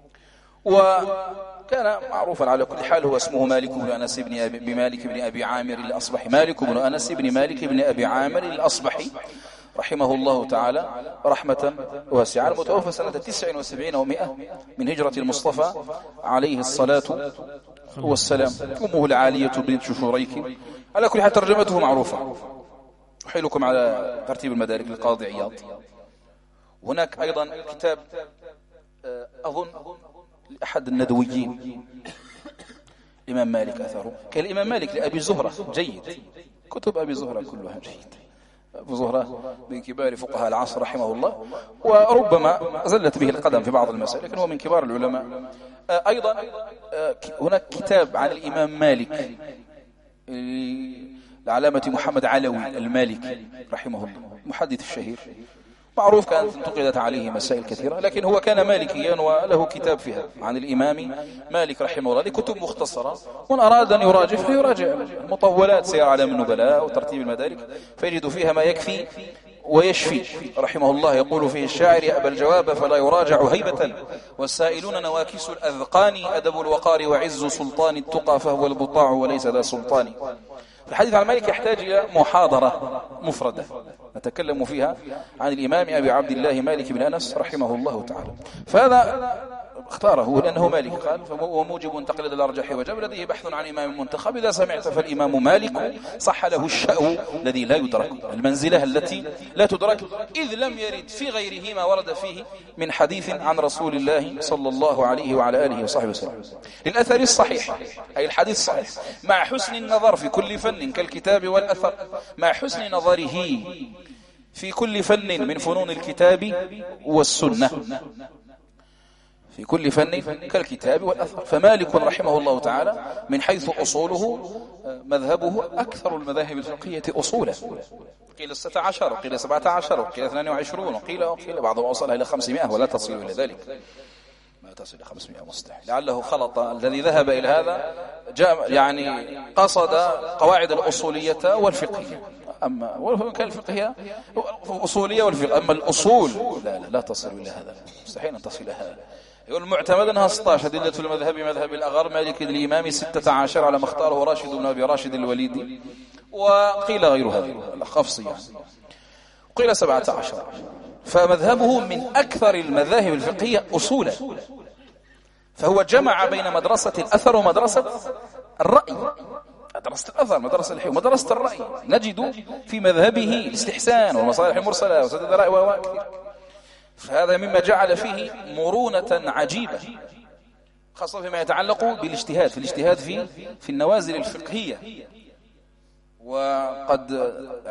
وكان معروفا على كل حال، هو اسمه مالك بن أنس بن مالك بن أبي عامر الأصبحي، مالك بن أنس بن مالك بن أبي عامر الأصبحي رحمه الله تعالى رحمة واسعة، المتوفى سنة 79 و100 من هجرة المصطفى عليه الصلاة والسلام. أمه العالية بنت شريك. على كل حال ترجمته معروفة، أحيلكم على ترتيب المدارك للقاضي عياض. هناك أيضا كتاب أظن لأحد الندويين الإمام مالك أثره، كالإمام مالك لأبي زهرة جيد، كتب أبي زهرة كلها جيد. أبو زهرة من كبار فقهاء العصر رحمه الله، وربما زلت به القدم في بعض المسائل، لكن هو من كبار العلماء. أيضا هناك كتاب عن الإمام مالك لعلامة محمد علوي المالكي رحمه الله، محدث الشهير معروف، كانت انتقدت عليه مسائل كثيرة، لكن هو كان مالكيا وله كتاب فيها عن الإمام مالك رحمه الله. لكتب مختصرة، من أراد أن يراجع فيراجع المطولات، سير أعلام النبلاء وترتيب المدارك، فيجد فيها ما يكفي ويشفي. رحمه الله يقول فيه الشاعر يأبى الجواب فلا يراجع هيبة، والسائلون نواكس الأذقان، أدب الوقار وعز سلطان التقى فهو البطاع وليس ذا سلطان. الحديث عن مالك يحتاج إلى محاضرة مفردة نتكلم فيها عن الإمام أبي عبد الله مالك بن أنس رحمه الله تعالى. فهذا اختاره لأنه مالك قال وموجب تقليد الأرجح وجب لديه بحث عن إمام منتخب، إذا سمعت فالإمام مالك صح له الشأو الذي لا يدرك، المنزلة التي لا تدرك، إذ لم يرد في غيره ما ورد فيه من حديث عن رسول الله صلى الله عليه وعلى آله وصحبه وسلم. للأثر الصحيح أي الحديث الصحيح، مع حسن النظر في كل فن كالكتاب والأثر، مع حسن نظره في كل فن من فنون الكتاب والسنة، في كل فن كالكتاب والأثر. فمالك رحمه الله تعالى من حيث أصوله مذهبه أكثر المذاهب الفقهية أصولا، قيل 16 وقيل 17 وقيل 22 وقيل بعضهم أوصلها إلى 500 ولا تصل إلى ذلك، ما تصل إلى 500 مستحيل، لعله خلط الذي ذهب إلى هذا جاء يعني قصد قواعد الأصولية والفقهية، أما كالفقهية أصولية والفقه، أما الأصول لا تصل إلى هذا، مستحيل أن تصل إلى هذا. يقول المعتمد أنها 16، أدلة المذهب مذهب الأغر مالك الإمام 16 على ما اختاره راشد بن أبي راشد الوليدي، وقيل غير هذا الخفصي يعني، وقيل 17. فمذهبه من أكثر المذاهب الفقهية أصولا، فهو جمع بين مدرسة الأثر ومدرسة الرأي، مدرسة الأثر مدرسة الحكم مدرسة الرأي. نجد في مذهبه الاستحسان والمصالح المرسلة وسدد الرأي وكثير، فهذا مما جعل فيه مرونة عجيبة، خاصة فيما يتعلق بالاجتهاد، في الاجتهاد في النوازل الفقهية. وقد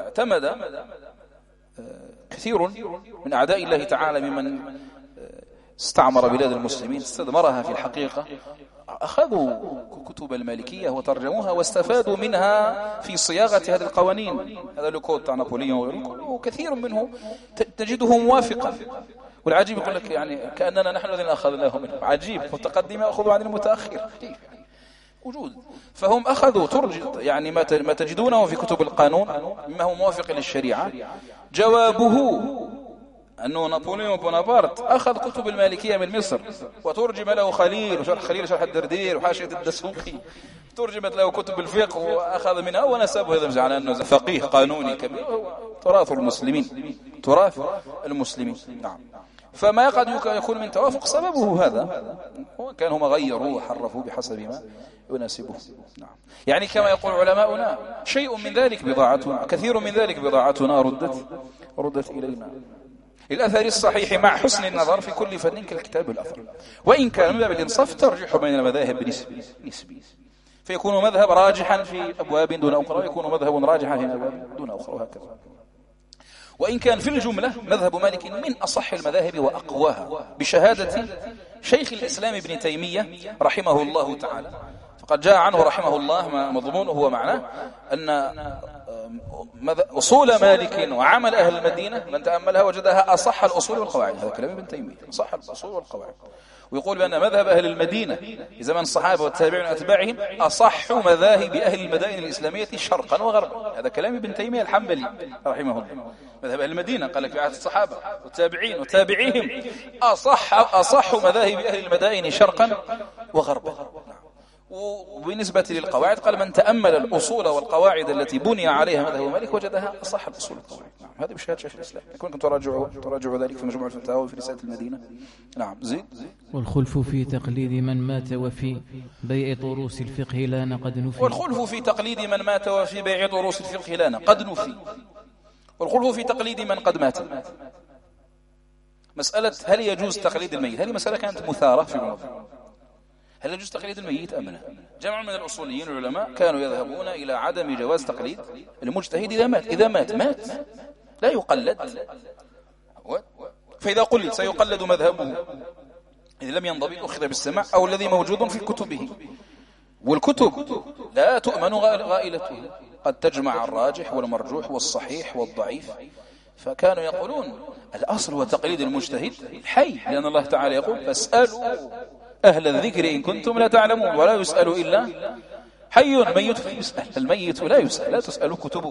اعتمد كثير من أعداء الله تعالى ممن استعمر بلاد المسلمين، استدمرها في الحقيقة، أخذوا كتب المالكية وترجموها واستفادوا منها في صياغة هذه القوانين. هذا الكود تاع نابليون وكثير منه تجده موافقا. والعجيب يقول لك يعني كأننا نحن الذين أخذناه منه. عجيب، متقدم يأخذ عن المتأخر وجود. فهم أخذوا يعني ما تجدونه في كتب القانون مما هو موافق للشريعة. جوابه أنه نابليون بونابرت أخذ كتب المالكية من مصر وترجم له خليل وشرح خليل شرح الدردير وحاشية الدسوقي، ترجمت له كتب الفقه وأخذ منها ونسبه هذا على أنه فقيه قانوني كبير. تراث المسلمين، تراث المسلمين. نعم. فما قد يكون من توافق سببه هذا، وكان هم غيروا وحرفوا بحسب ما يناسبه. نعم. يعني كما يقول علماؤنا شيء من ذلك بضاعتنا، كثير من ذلك بضاعتنا ردت إلينا. للأثر الصحيح مع حسن النظر في كل فن كالكتاب والأثر، وإن كان من باب الإنصاف ترجح بين المذاهب نسبي، فيكون مذهب راجحا في أبواب دون أخرى، ويكون مذهب راجحا في أبواب دون أخرى، وهكذا. وإن كان في الجملة مذهب مالك من أصح المذاهب وأقواها بشهادة شيخ الإسلام ابن تيمية رحمه الله تعالى. فقد جاء عنه رحمه الله ما مضمونه هو معناه أن أصول مالك وعمل أهل المدينة من تأملها وجدها أصح الأصول والقواعد. هذا كلام ابن تيمية، أصح الأصول والقواعد. ويقول بأن مذهب أهل المدينة في زمن الصحابة والتابعين وأتباعهم أصح مذاهب أهل المدائن الإسلامية شرقا وغربا. هذا كلام ابن تيمية الحنبلي رحمه الله. مذهب أهل المدينة قال لك في عهد الصحابة والتابعين وتابعيهم أصح مذاهب أهل المدائن شرقا وغربا. وبالنسبة للقواعد قال من تأمل الأصول والقواعد التي بني عليها مذهب مالك وجدها أصح الأصول والقواعد. نعم. هذا بشهادة شيخ الإسلام. يكون تراجعوا ذلك في مجموع الفتاوى وفي رسالة المدينة. نعم. زيد. والخلف في تقليد من مات وفي بيع طروس الفقه لان قد نفي. والخلف في تقليد من مات وفي بيع طروس الفقه لان قد نفي. والخلف في تقليد من قد مات. مسألة هل يجوز تقليد الميت، هذه مسألة كانت مثارة في الموضوع. هل يجوز تقليد الميت أم لا؟ جمع من الأصوليين العلماء كانوا يذهبون إلى عدم جواز تقليد المجتهد إذا مات لا يقلد. فإذا قلد سيقلد مذهبه إذا لم ينضبط أخذ بالسماع أو الذي موجود في كتبه. والكتب لا تؤمن غائلته، قد تجمع الراجح والمرجوح والصحيح والضعيف. فكانوا يقولون الأصل هو تقليد المجتهد الحي، لأن الله تعالى يقول فاسألوا أهل الذكر إن كنتم لا تعلمون ولا يسأل إلا حي. ميت يسأل، الميت لا يسأل، لا تسأل كتبه.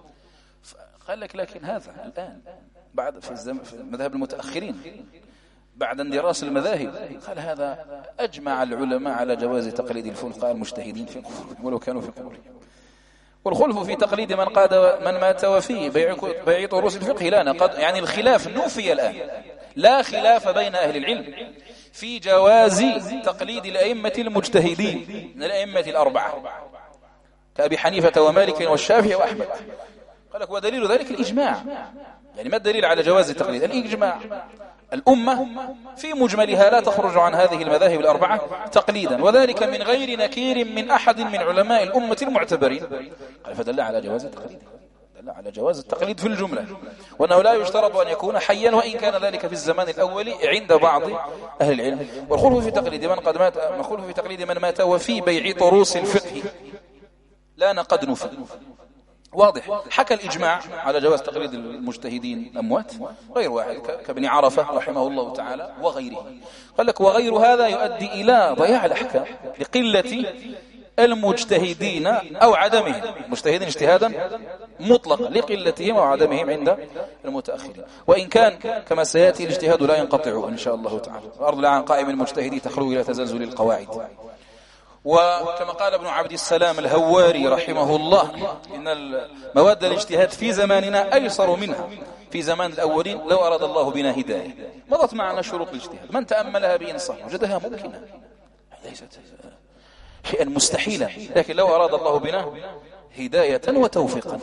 قال لك لكن هذا الآن بعد في مذهب المتأخرين بعد اندراس المذاهب قال هذا أجمع العلماء على جواز تقليد الفقهاء المجتهدين في قبورهم ولو كانوا في قبورهم. والخلف في تقليد من مات وفيه بيع طروس الفقه لا يعني الخلاف نوفي الآن، لا خلاف بين أهل العلم في جواز تقليد الأئمة المجتهدين من الأئمة الأربعة كأبي حنيفة ومالك والشافعي وأحمد. قال لك ودليل ذلك الإجماع. يعني ما الدليل على جواز التقليد؟ الإجماع. الأمة في مجملها لا تخرج عن هذه المذاهب الأربعة تقليدا، وذلك من غير نكير من أحد من علماء الأمة المعتبرين. قال فدل على جواز التقليد، دل على جواز التقليد في الجملة، وأنه لا يشترط أن يكون حيا وإن كان ذلك في الزمان الأول عند بعض أهل العلم. والخلف في تقليد من قد مات، الخلف في تقليد من مات وفي بيع طروس الفقه لا قد نفي. واضح. حكى الإجماع على جواز تقليد المجتهدين الأموات غير واحد كابن عرفة رحمه الله تعالى وغيره. قال لك وغير هذا يؤدي إلى ضياع الأحكام لقلة المجتهدين أو عدمهم، مجتهدين اجتهادا مطلقا لقلتهم أو عدمهم عند المتأخرين. وإن كان كما سيأتي الاجتهاد لا ينقطع إن شاء الله تعالى. الأرض لا عن قائم المجتهدين تخلو إلى تزلزل القواعد. وكما قال ابن عبد السلام الهواري رحمه الله إن مواد الاجتهاد في زماننا أيسر منها في زمان الأولين لو أراد الله بنا هداية. مضت معنا شروط الاجتهاد من تأملها بإنصاف وجدها ممكنة، ليست شيئا مستحيلا، لكن لو أراد الله بنا هداية وتوفيقا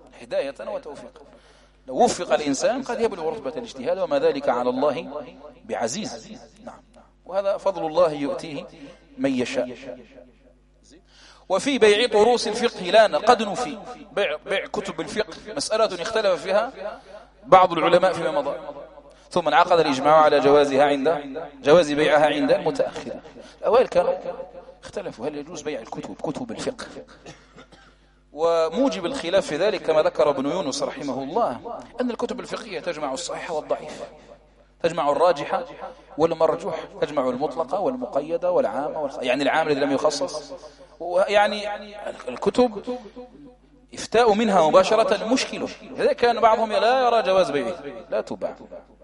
لو وفق الإنسان قد يبلغ رتبة الاجتهاد وما ذلك على الله بعزيز. نعم. وهذا فضل الله يؤتيه من يشاء. وفي بيع طروس الفقه لا قد نفي. بيع كتب الفقه مسألة اختلف فيها بعض العلماء فيما مضى، ثم انعقد الإجماع على جواز بيعها عند المتأخرين. الأوائل كانوا اختلفوا هل يجوز بيع كتب الفقه، وموجب الخلاف في ذلك كما ذكر ابن يونس رحمه الله أن الكتب الفقهية تجمع الصحيح والضعيف، تجمع الراجحة والمرجوح، تجمع المطلقة والمقيدة والعامة يعني العام الذي لم يخصص، يعني الكتب إفتاء منها مباشرة مشكلة، لذلك كان بعضهم لا يرى جواز بيعها لا تباع،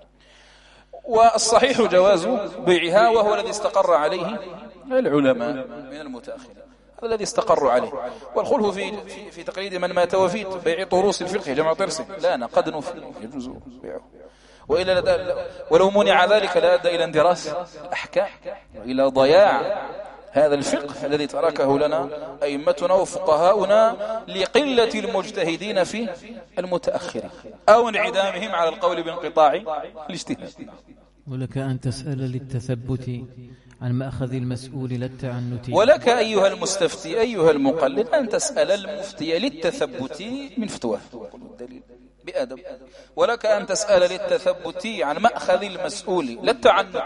والصحيح جواز بيعها وهو الذي استقر عليه العلماء من المتأخرين، هذا الذي استقروا عليه. والخلف في تقليد من مات وفيت بيع طروس الفقه جمع طرس لا نقد نفي يجوز بيعه، ولو منع ذلك لا أدى إلى اندراس الأحكام وإلى ضياع هذا الفقه الذي تركه لنا أئمتنا وفقهاؤنا لقلة المجتهدين في المتأخرين أو انعدامهم على القول بانقطاع الاجتهاد. ولك أن تسأل للتثبت عن مأخذ المسؤول للتعنت، ولك أيها المستفتي أيها المقلد أن تسأل المفتي للتثبت من فتواه بأدب، ولك أن تسأل للتثبت عن مأخذ المسؤول للتعنت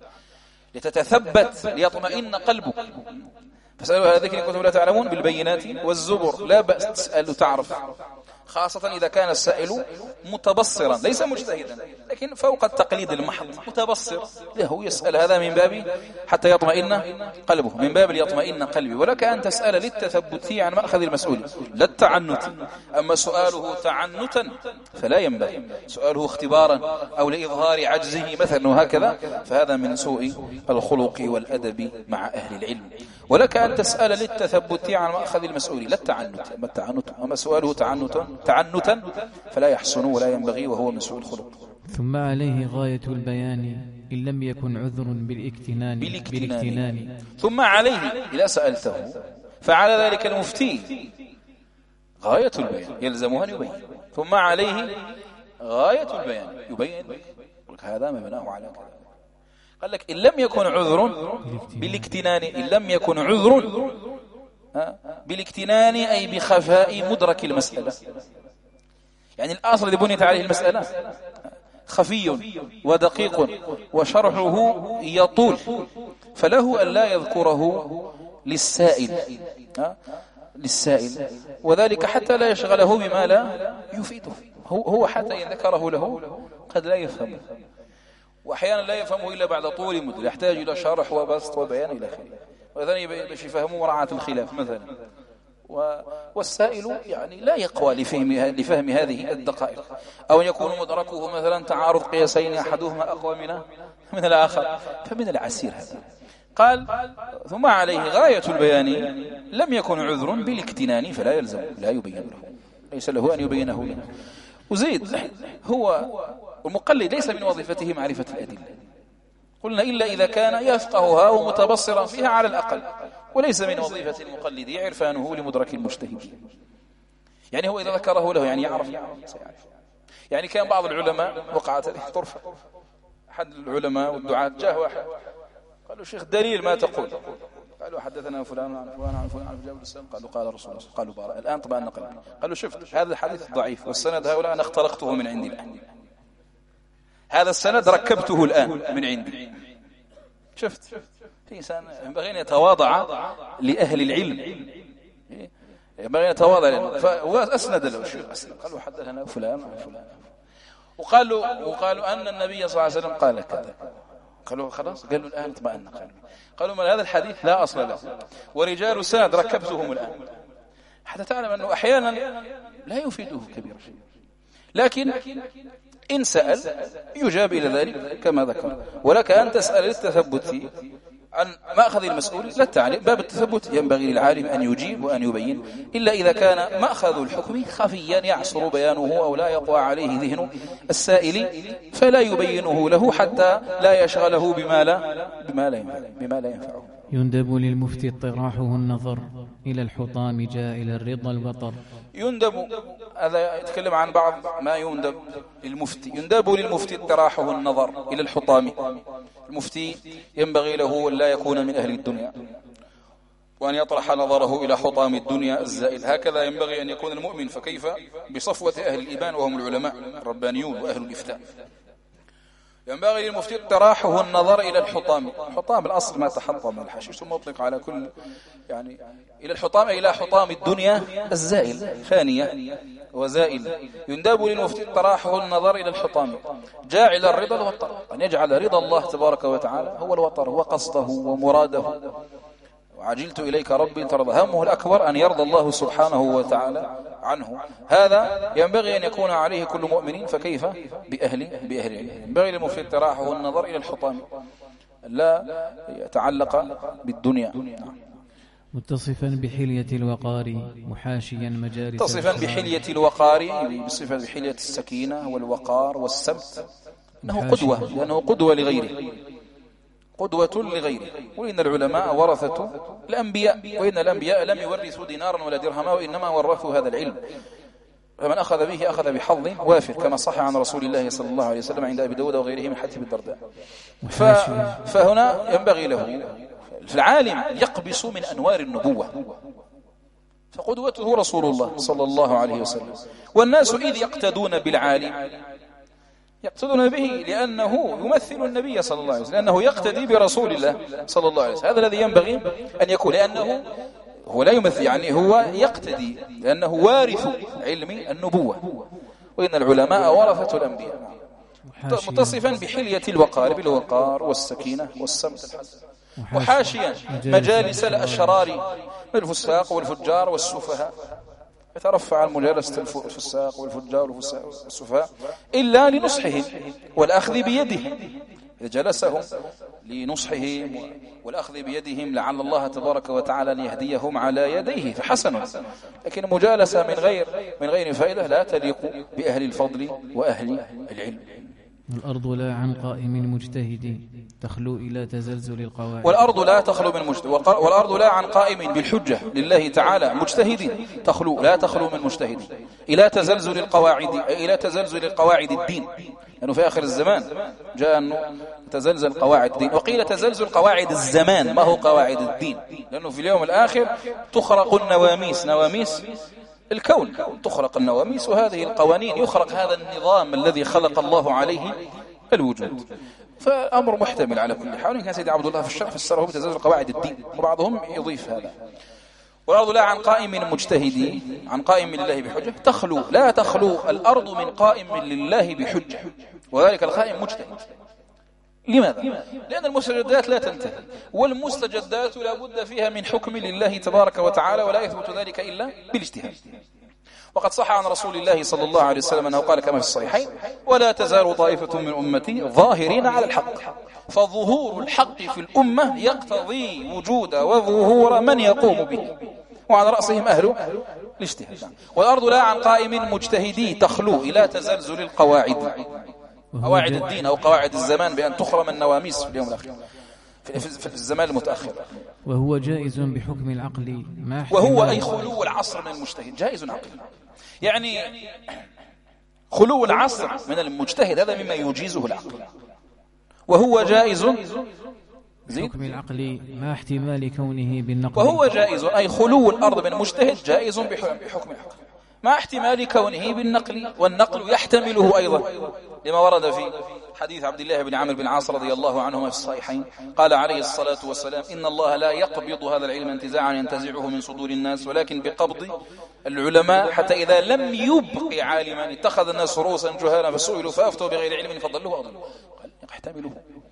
لتتثبت ليطمئن قلبك. فاسألوا هذا ذكر كنتم لا تعلمون بالبينات والزبر، لا بأس تسأل تعرف، خاصة إذا كان السائل متبصرا ليس مجتهدا لكن فوق التقليد المحض متبصر له، يسأل هذا من باب حتى يطمئن قلبه، من باب ليطمئن قلبي. ولك أن تسأل للتثبت عن مأخذ المسؤول لا التعنت، أما سؤاله تعنتا فلا ينبغي، سؤاله اختبارا أو لإظهار عجزه مثلا وهكذا فهذا من سوء الخلق والأدب مع أهل العلم. ولك أن تسأل للتثبت عن مأخذ المسؤول لا التعنت، أما سؤاله تعنتا فلا يحسن ولا ينبغي وهو من سوء الخلق. ثم عليه غاية البيان إن لم يكن عذر بالاكتنان. ثم عليه إذا سألته فعلى ذلك المفتي غاية البيان يلزمها أن يبين، ثم عليه غاية البيان يبين هذا ما بناه على كذا. قال لك إن لم يكن عذر بالاكتنان، إن لم يكن عذر بالاكتنان أي بخفاء مدرك المسألة، يعني الأصل الذي بنيت عليه المسألة خفي ودقيق وشرحه يطول، فله أن لا يذكره للسائل وذلك حتى لا يشغله بما لا يفيده، هو حتى إن ذكره له قد لا يفهمه، وأحيانا لا يفهمه إلا بعد طول مدة، يحتاج إلى شرح وبسط وبيان إلى آخره، وثاني باش يفهموا مراعاة الخلاف مثلا، والسائل يعني لا يقوى لفهم هذه الدقائق، أو يكون مدركه مثلا تعارض قياسين أحدهما أقوى من الآخر، فمن العسير هذا. قال ثم عليه غاية البيان لم يكن عذر بالاكتنان فلا يلزم لا يبين له، ليس له أن يبينه له. وزيد هو المقلد ليس من وظيفته معرفة الأدلة، قلنا إلا إذا كان يفقهها ومتبصرا فيها على الأقل، وليس من وظيفة المقلد عرفانه لمدرك المجتهدين، يعني هو إذا ذكره له يعني يعرف سيعرف. يعني كان بعض العلماء وقعت عليه طرفة، أحد العلماء والدعاة جاء واحد قالوا شيخ دليل ما تقول، قالوا حدثنا فلان عن فلان عن فلان عن جابر السلام، قالوا قال رسول الله، قالوا بارا الآن طبعا نقل، قالوا شفت هذا الحديث ضعيف والسند هؤلاء أنا اخترقته من عندي الآن، هذا السند ركبته الآن من عندي. شفت في إنسان ينبغي أن يتواضع لأهل العلم، ينبغي أن يتواضع لهم، فأسند له الشيخ قالوا حدثنا فلان عن فلان، وقالوا أن النبي صلى الله عليه وسلم قال كذا، قالوا خلاص، قالوا الآن اطمأن قالوا ما هذا الحديث لا أصل له ورجال السند ركبتهم الآن، حتى تعلم أنه أحيانا لا يفيده كبير شيء، لكن إن سأل يجاب إلى ذلك كما ذكر. ولك أن تسأل للتثبت عن مأخذ المسؤول لا التعليم، باب التثبت ينبغي للعالم أن يجيب وأن يبين، إلا إذا كان مأخذ الحكم خفيا يعصر بيانه أو لا يقوى عليه ذهن السائل فلا يبينه له حتى لا يشغله بما لا ينفعه. يندب للمفتي اطراحه النظر إلى الحطام جاء إلى الرضا الوطر. يندب، هذا يتكلم عن بعض ما يندب للمفتي. يندب للمفتي اطراحه النظر إلى الحطام، المفتي ينبغي له أن لا يكون من أهل الدنيا وأن يطرح نظره إلى حطام الدنيا الزائل، هكذا ينبغي أن يكون المؤمن، فكيف بصفوة أهل الإيمان وهم العلماء الربانيون وأهل الإفتاء. ينبغي للمفتي اقتراحه النظر إلى الحطام. الحطام الأصل ما تحطم الحشيش، ثم أطلق على كل يعني إلى الحطام، إلى حطام الدنيا الزائل، فانية وزائل. يندب للمفتي اقتراحه النظر إلى الحطام، جاعل الرضا الوطر، أن يجعل رضا الله تبارك وتعالى هو الوطر، هو قصده ومراده. وعجلت إليك ربي ترضى، همه الأكبر أن يرضى الله سبحانه وتعالى عنه. هذا ينبغي أن يكون عليه كل مؤمن، فكيف بأهل العلم. ينبغي للمفتي اقتراحه النظر إلى الحطام، لا يتعلق بالدنيا. متصفا بحلية الوقار محاشيا مجالس، متصفا بحلية الوقار، بصفة بحلية السكينة والوقار والسمت، إنه قدوة، لأنه قدوة لغيره، قدوة لغيره. وإن العلماء ورثة الأنبياء، وإن الأنبياء لم يورثوا دينارا ولا درهما، وإنما ورثوا هذا العلم، فمن أخذ به أخذ بحظ وافر، كما صح عن رسول الله صلى الله عليه وسلم عند أبي داود وغيره من حديث الدرداء. فهنا ينبغي له العالم يقبس من أنوار النبوة، فقدوته رسول الله صلى الله عليه وسلم. والناس إذ يقتدون بالعالم يقتدون به لأنه يمثل النبي صلى الله عليه وسلم، لأنه يقتدي برسول الله صلى الله عليه وسلم. هذا الذي ينبغي أن يكون، لأنه هو لا يمثل، يعني هو يقتدي، لأنه وارث علم النبوة. وإن العلماء ورثة الأنبياء. متصفا بحلية الوقار، بالوقار والسكينة والسمت الحسن. وحاشيا مجالس الأشرار، الفساق والفجار والسفهاء، يترفع عن مجالسة الفساق والفجار والسفهاء إلا لنصحهم والأخذ بيدهم. إذا جلسهم لنصحهم والأخذ بيدهم لعل الله تبارك وتعالى أن يهديهم على يديه فحسن، لكن مجالسة من غير فائدة لا تليق بأهل الفضل وأهل العلم. الأرض لا عن قائم مجتهد تخلو إلى تزلزل القواعد. والأرض لا تخلو من مجتهد، والأرض لا عن قائم بالحجة لله تعالى مجتهد لا تخلو من مجتهد إلى تزلزل القواعد، إلى تزلزل القواعد الدين، لأنه في آخر الزمان جاء أنه تزلزل قواعد الدين. وقيل تزلزل قواعد الزمان، ما هو قواعد الدين، لأنه في اليوم الآخر تخرق النواميس، نواميس الكون تخرق النواميس، وهذه القوانين يخرق هذا النظام الذي خلق الله عليه الوجود. فأمر محتمل على كل حال. كان سيدي عبد الله في الشرح فسره بتزلزل قواعد الدين، وبعضهم يضيف هذا. والأرض لا عن قائم مجتهد، عن قائم لله بحجة، لا تخلو الأرض من قائم لله بحجة، وذلك القائم مجتهد. لماذا؟ لأن المستجدات لا تنتهي، والمستجدات لا بد فيها من حكم لله تبارك وتعالى، ولا يثبت ذلك إلا بالاجتهاد. وقد صح عن رسول الله صلى الله عليه وسلم أنه قال كما في الصحيحين: ولا تزال طائفة من أمتي ظاهرين على الحق، فظهور الحق في الأمة يقتضي وجود وظهور من يقوم به، وعلى رأسهم أهل الاجتهاد. والأرض لا عن قائم مجتهدي تخلو إلى تزلزل القواعد، قواعد الدين أو قواعد الزمان، بأن تخرم النواميس في اليوم الأخير في الزمان المتأخر. وهو جائز بحكم العقل، وهو أي خلو العصر من المجتهد جائز عقلا، يعني خلو العصر من المجتهد هذا مما يجيزه العقل، وهو جائز بحكم العقل مع احتمال كونه بالنقل. وهو جائز أي خلو الأرض من المجتهد جائز بحكم العقل مع احتمال كونه بالنقل، والنقل يحتمله أيضا، لما ورد في حديث عبد الله بن عمرو بن عاص رضي الله عنهما في الصحيحين قال عليه الصلاة والسلام: إن الله لا يقبض هذا العلم انتزاعا ينتزعه من صدور الناس، ولكن بقبض العلماء، حتى إذا لم يبق عالما اتخذ الناس رؤوسا جهالا فسئلوا فأفتوا بغير علم فضلوه وأضلوه. قال يحتمله،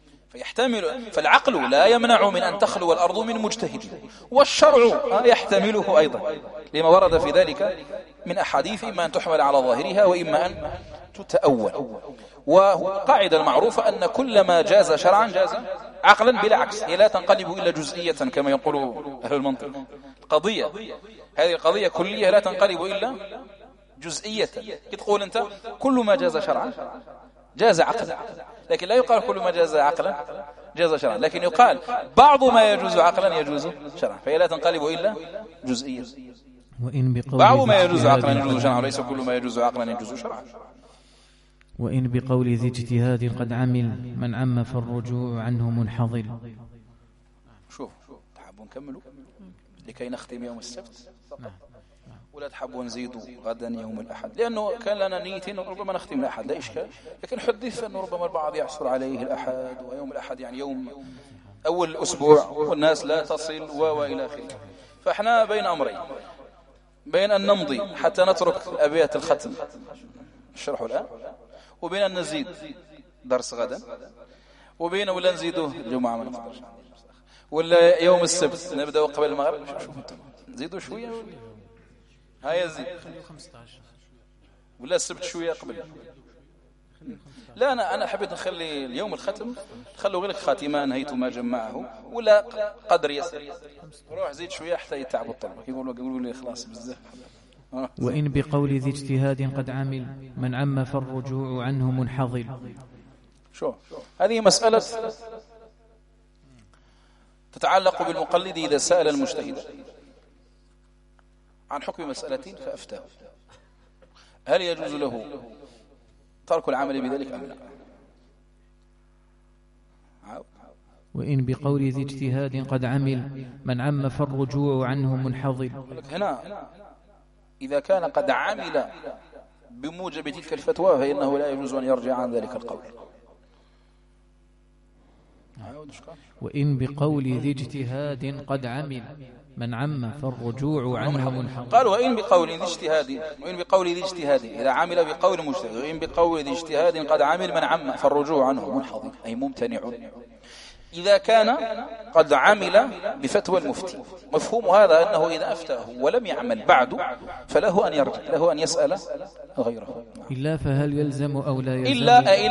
فالعقل لا يمنع من أن تخلو الأرض من مجتهد، والشرع يحتمله أيضا، لما ورد في ذلك من أحاديث إما أن تحمل على ظاهرها وإما أن تتأول. وقاعدة المعروفة أن كل ما جاز شرعا جاز عقلا بلا عكس، هي لا تنقلب إلا جزئية كما يقول أهل المنطق. هذه القضية كلية لا تنقلب إلا جزئية. تقول أنت كل ما جاز شرعا جاز عقلا، لكن لا يقال كل ما جاز عقلا جاز شرعا، لكن يقال بعض ما يجوز عقلا يجوز شرعا، فهي لا تنقلب إلا جزئية. بعض ما يجوز عقلا يجوز شرعا، وليس كل ما يجوز عقلا يجوز شرعا. وإن بقول ذي اجتهاد قد عمل من عم فالرجوع عنه منحضل. شوف تحبوا نكملوا لكي نختم يوم السبت. ولا تحبوا نزيدوا غدا يوم الأحد، لأنه كان لنا نيتين ربما نختم الأحد لا إشكال، لكن حدث أنه ربما البعض يعثر عليه الأحد، ويوم الأحد يعني يوم أول الأسبوع والناس لا تصل وإلى آخره. فإحنا بين أمرين، بين أن نمضي حتى نترك أبيات الختم الشرح الآن، وبين أن نزيد درس غدا، وبين ولا نزيدوه الجمعة ما نقدرش، ولا يوم السبت نبدأ قبل المغرب. شوفوا انتم نزيدوا شوية، هيا زيد ولا السبت شوية قبل. لا أنا حبيت نخلي اليوم الختم، خلوا غير خاتمة نهيت ما جمعه، ولا قدر يسر روح زيد شوية حتى يتعب الطلبة يقولوا لي خلاص بزاف. وإن بقول ذي اجتهاد قد عمل من عم فالرجوع عنه منحضل. شو هذه مسألة تتعلق بالمقلد إذا سأل المجتهد عن حكم مسألة فأفتاه، هل يجوز له ترك العمل بذلك أم لا؟ وإن بقول ذي اجتهاد قد عمل من عم فالرجوع عنه منحضل. هنا إذا كان قد عمل بموجب تلك الفتوى فإنه لا يجوز أن يرجع عن ذلك القول. وإن بقول ذي اجتهاد قد عمل من عم فالرجوع عنه منحضل. قال وإن بقول ذي اجتهاد، وإن بقول ذي اجتهاد إذا عمل بقول مجتهد، وإن بقول ذي اجتهاد قد عمل من عم فالرجوع عنه منحضل أي ممتنع. إذا كان قد عمل بفتوى المفتي، مفهوم هذا أنه إذا أفتاه ولم يعمل بعد فله أن يرجع، له أن يسأل غيره. إلا فهل يلزم أو لا يلزم؟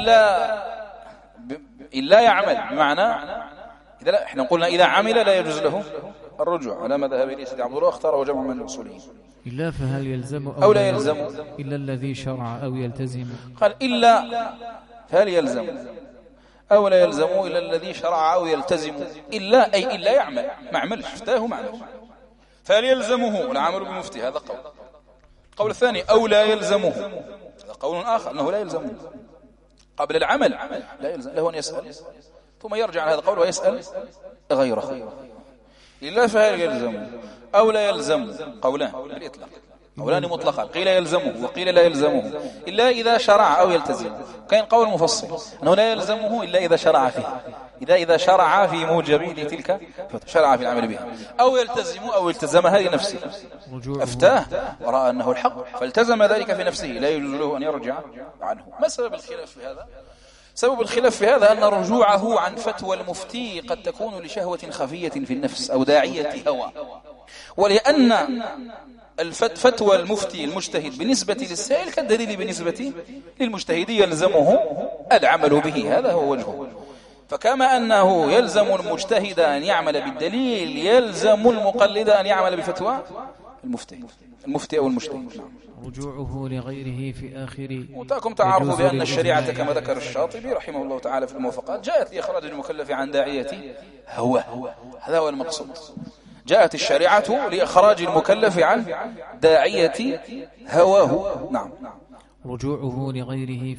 إلا يعمل، بمعنى إذا لا، إحنا قلنا إذا عمل لا يجوز له الرجوع على مذهب إليه سيدي عبد الله اختاره جمع من الأصوليين. إلا فهل يلزم أو لا يلزم؟ إلا الذي شرع أو يلتزم. قال إلا فهل يلزم أو لا يلزم إلا الذي شرع أو يلتزم، إلا أي إلا يعمل، ما عملش افتاه ما عمل، فهل يلزمه العمل بمفتي، هذا قول. القول الثاني أو لا يلزمه، هذا قول آخر أنه لا يلزمه قبل العمل، لا يلزم له أن يسأل ثم يرجع على هذا القول ويسأل غيره. إلا فهل يلزم أو لا يلزم، قولان بالإطلاق، قولان مطلقا، قيل يلزمه وقيل لا يلزمه إلا إذا شرع أو يلتزم. كان قول مفصل أنه لا يلزمه إلا إذا شرع فيه، إذا شرع في موجب تلك شرع في العمل بها، أو يلتزم أو التزم هذه نفسه، أفتاه ورأى أنه الحق فالتزم ذلك في نفسه، لا يجوز له أن يرجع عنه. ما سبب الخلاف في هذا؟ سبب الخلاف في هذا أن رجوعه عن فتوى المفتي قد تكون لشهوة خفية في النفس أو داعية هوى، ولأن فتوى المفتي المجتهد بالنسبة للسائل كالدليل بالنسبة للمجتهد يلزمه العمل به، هذا هو وجهه. فكما أنه يلزم المجتهد أن يعمل بالدليل يلزم المقلد أن يعمل بفتوى المفتي أو المجتهد. رجوعه لغيره في آخر. وتاكم تعرفوا بأن الشريعة كما ذكر الشاطبي رحمه الله تعالى في الموافقات جاءت لإخراج المكلف عن داعية هوى، هذا هو المقصود. جاءت الشريعة لإخراج المكلف عن داعية هواه. نعم. رجوعه لغيره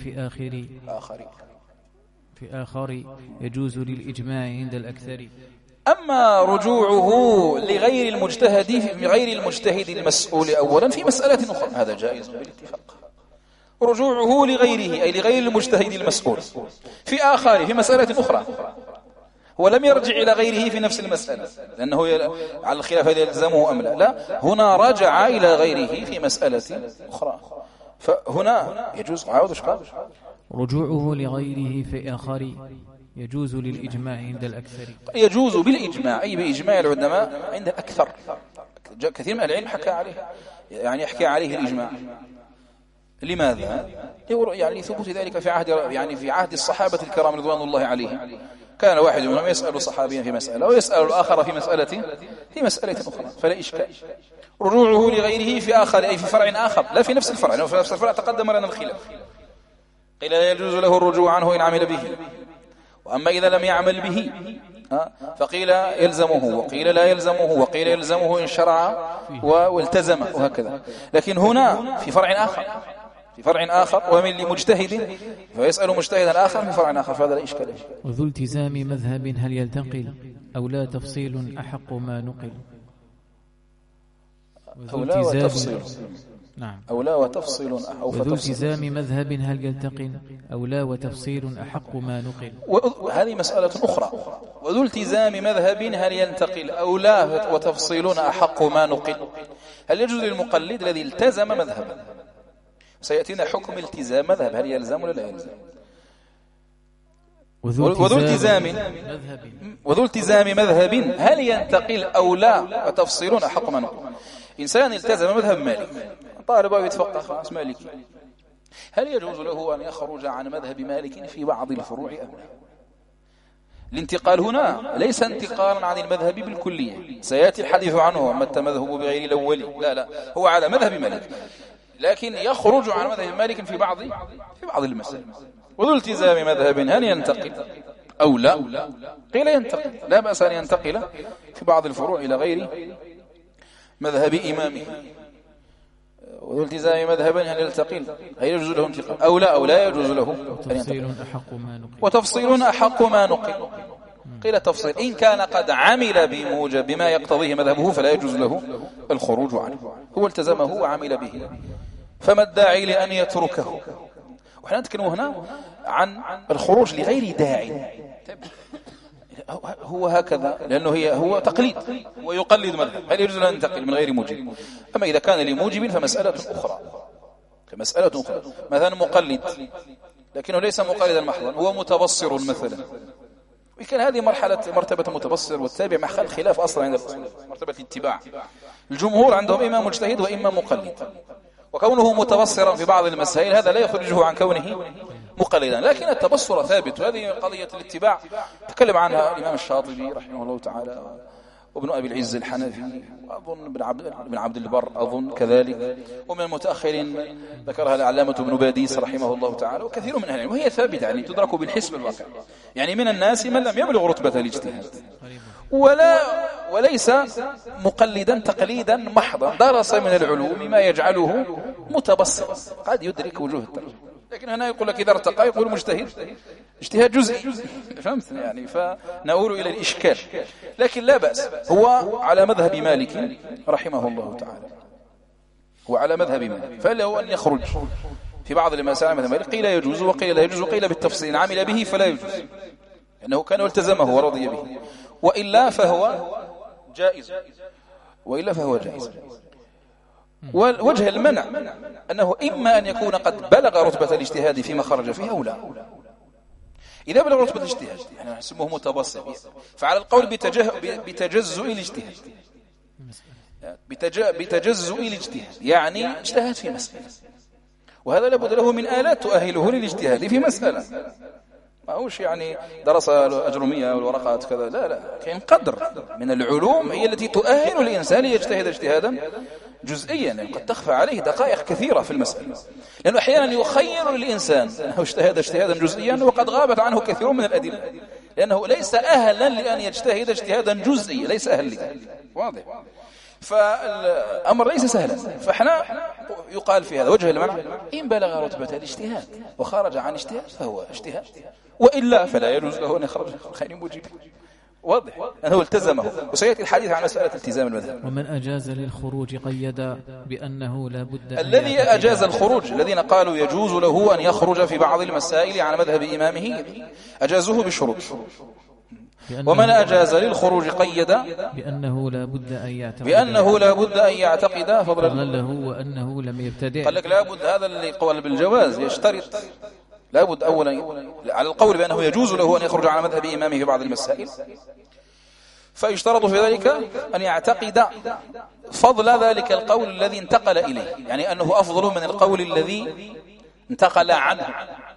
في آخر يجوز للإجماع عند الأكثر. أما رجوعه لغير المجتهد المسؤول أولا في مسألة أخرى هذا جائز بالاتفاق. رجوعه لغيره أي لغير المجتهد المسؤول في آخر في مسألة أخرى، هو لم يرجع إلى غيره في نفس المسألة لأنه على الخلاف هل يلزمه أم لا، هنا رجع إلى غيره في مسألة أخرى، فهنا يجوز رجوعه لغيره في آخر يجوز للإجماع عند الأكثر. يجوز بالإجماع أي بإجماع العلماء عند الأكثر. كثير من العلم حكى عليه، يعني يحكي عليه الإجماع. لماذا؟ يعني ثبوت ذلك في عهد الصحابة الكرام رضوان الله عليهم. كان واحد منهم يسأل صحابيا في مسألة ويسأل الآخر في مسألة أخرى فلا إشكال. رجوعه لغيره في آخر أي في فرع آخر لا في نفس الفرع، لأنه في نفس الفرع تقدم لنا الخلاف. قيل لا يجوز له الرجوع عنه إن عمل به، وأما إذا لم يعمل به فقيل يلزمه وقيل لا يلزمه وقيل يلزمه إن شرع والتزم وهكذا. لكن هنا في فرع آخر ومن لمجتهد فيسأل مجتهدا آخر في فرع آخر، فهذا لا إشكال. وذو التزام مذهب هل يلتقل أو لا تفصيل أحق ما نقل. أو لا وتفصيل. نعم. أو لا وتفصيل أو وذو التزام مذهب هل يلتقي أو لا وتفصيل أحق ما نقل. وهذه مسألة أخرى. وذو التزام مذهب هل ينتقل أو لا وتفصيل أحق ما نقل. هل يجوز للمقلد الذي التزم مذهبا، سيأتينا حكم التزام مذهب، هل يلزم ولا لا يلزم. وذو التزام مذهب هل ينتقل أو لا وتفصيل أحق ما نقل. إنسان التزم مذهب مالك، طالب يتفقه خلاص مالكي، هل يجوز له أن يخرج عن مذهب مالك في بعض الفروع أم لا؟ الانتقال هنا ليس انتقالا عن المذهب بالكلية، سيأتي الحديث عنه أما التمذهب بغير الأولي، لا هو على مذهب مالك، لكن يخرج عن مذهب مالك في بعض المسائل. وذو التزام مذهب هل ينتقل أو لا؟ قيل ينتقل، لا بأس أن ينتقل في بعض الفروع إلى غير مذهب إمامه. وذو التزام مذهب هل ينتقل، هل يجوز له انتقال أو لا يجوز له أن ينتقل. وتفصيل أحق ما نقل. قيل تفصيل إن كان قد عمل بموجب بما يقتضيه مذهبه فلا يجوز له الخروج عنه. هو التزمه وعمل به، فما الداعي لأن يتركه. وإحنا نتكلم هنا عن الخروج لغير داعي، هو هكذا لأنه هو تقليد ويقلد مذهب، هل يجوز أن ينتقل من غير موجب. أما إذا كان لموجب فمسألة أخرى. مثلا مقلد لكنه ليس مقلدا محضا، هو متبصر مثلا، وكان هذه مرتبة متبصر والتابع مع خلاف أصلا عند مرتبة الاتباع. الجمهور عندهم إما مجتهد وإما مقلد، وكونه متبصرا في بعض المسائل هذا لا يخرجه عن كونه مقلدا، لكن التبصر ثابت. وهذه قضية الاتباع تكلم عنها الإمام الشاطبي رحمه الله تعالى، وابن أبي العز الحنفي، وأظن ابن عبد البر أظن كذلك، ومن المتأخرين ذكرها العلامة ابن باديس رحمه الله تعالى، وكثير من أهل العلم، وهي ثابتة يعني تدرك بالحسب الواقع. يعني من الناس من لم يبلغ رتبة الاجتهاد وليس مقلدا تقليدا محضا، درس من العلوم ما يجعله متبصرا، قد يدرك وجوه الترجمة. لكن هنا يقول لك إذا ارتقى يقول مجتهد اجتهاد جزئي، فهمت يعني، فنقول إلى الإشكال. لكن لا بأس، هو على مذهب مالك رحمه الله تعالى، هو على مذهب مالك، فله أن يخرج في بعض المسائل مثل مالك، قيل يجوز وقيل لا يجوز وقيل بالتفصيل عمل به فلا يجوز، لأنه كان والتزمه ورضي به، وإلا فهو جائز. ووجه المنع أنه إما أن يكون قد بلغ رتبة الاجتهاد فيما خرج فيه أو لا. إذا بلغ رتبة الاجتهاد يعني اسمه متبصر، فعلى القول بتجزؤ الاجتهاد، بتجزؤ الاجتهاد يعني اجتهد في مسألة، وهذا لابد له من آلات تؤهله للاجتهاد في مسألة، ما هوش يعني درس الأجرمية والورقات كذا، لا كان قدر من العلوم هي التي تؤهل الإنسان ليجتهد اجتهادا جزئيا، يعني قد تخفى عليه دقائق كثيرة في المسألة، لأنه أحيانا يخير للإنسان أنه اجتهد اجتهادا جزئيا وقد غابت عنه كثير من الأدلة، لأنه ليس أهلا لأن يجتهد اجتهادا جزئيا، ليس أهل لذلك، واضح. فالأمر ليس سهلا، فإحنا يقال في هذا وجه المنع إن بلغ رتبة الاجتهاد وخرج عن اجتهاد فهو اجتهاد، وإلا فلا يجوز له أن يخرج خير موجب، واضح أنه التزمه. وسيأتي الحديث عن مسألة التزام المذهب. ومن أجاز للخروج قيد بأنه لا بد الذي أجاز الخروج، الذين قالوا يجوز له أن يخرج في بعض المسائل عن مذهب إمامه أجازوه بشروط. ومن أجاز للخروج قيد بأنه لا بد أن يعتقد فضلا له وأنه لم يبتدع. قال لك لا بد، هذا اللي قال بالجواز يشترط لا بد أولا على القول بأنه يجوز له أن يخرج عن مذهب إمامه في بعض المسائل، فيشترط في ذلك أن يعتقد فضل ذلك القول الذي انتقل إليه، يعني أنه أفضل من القول الذي انتقل عنه،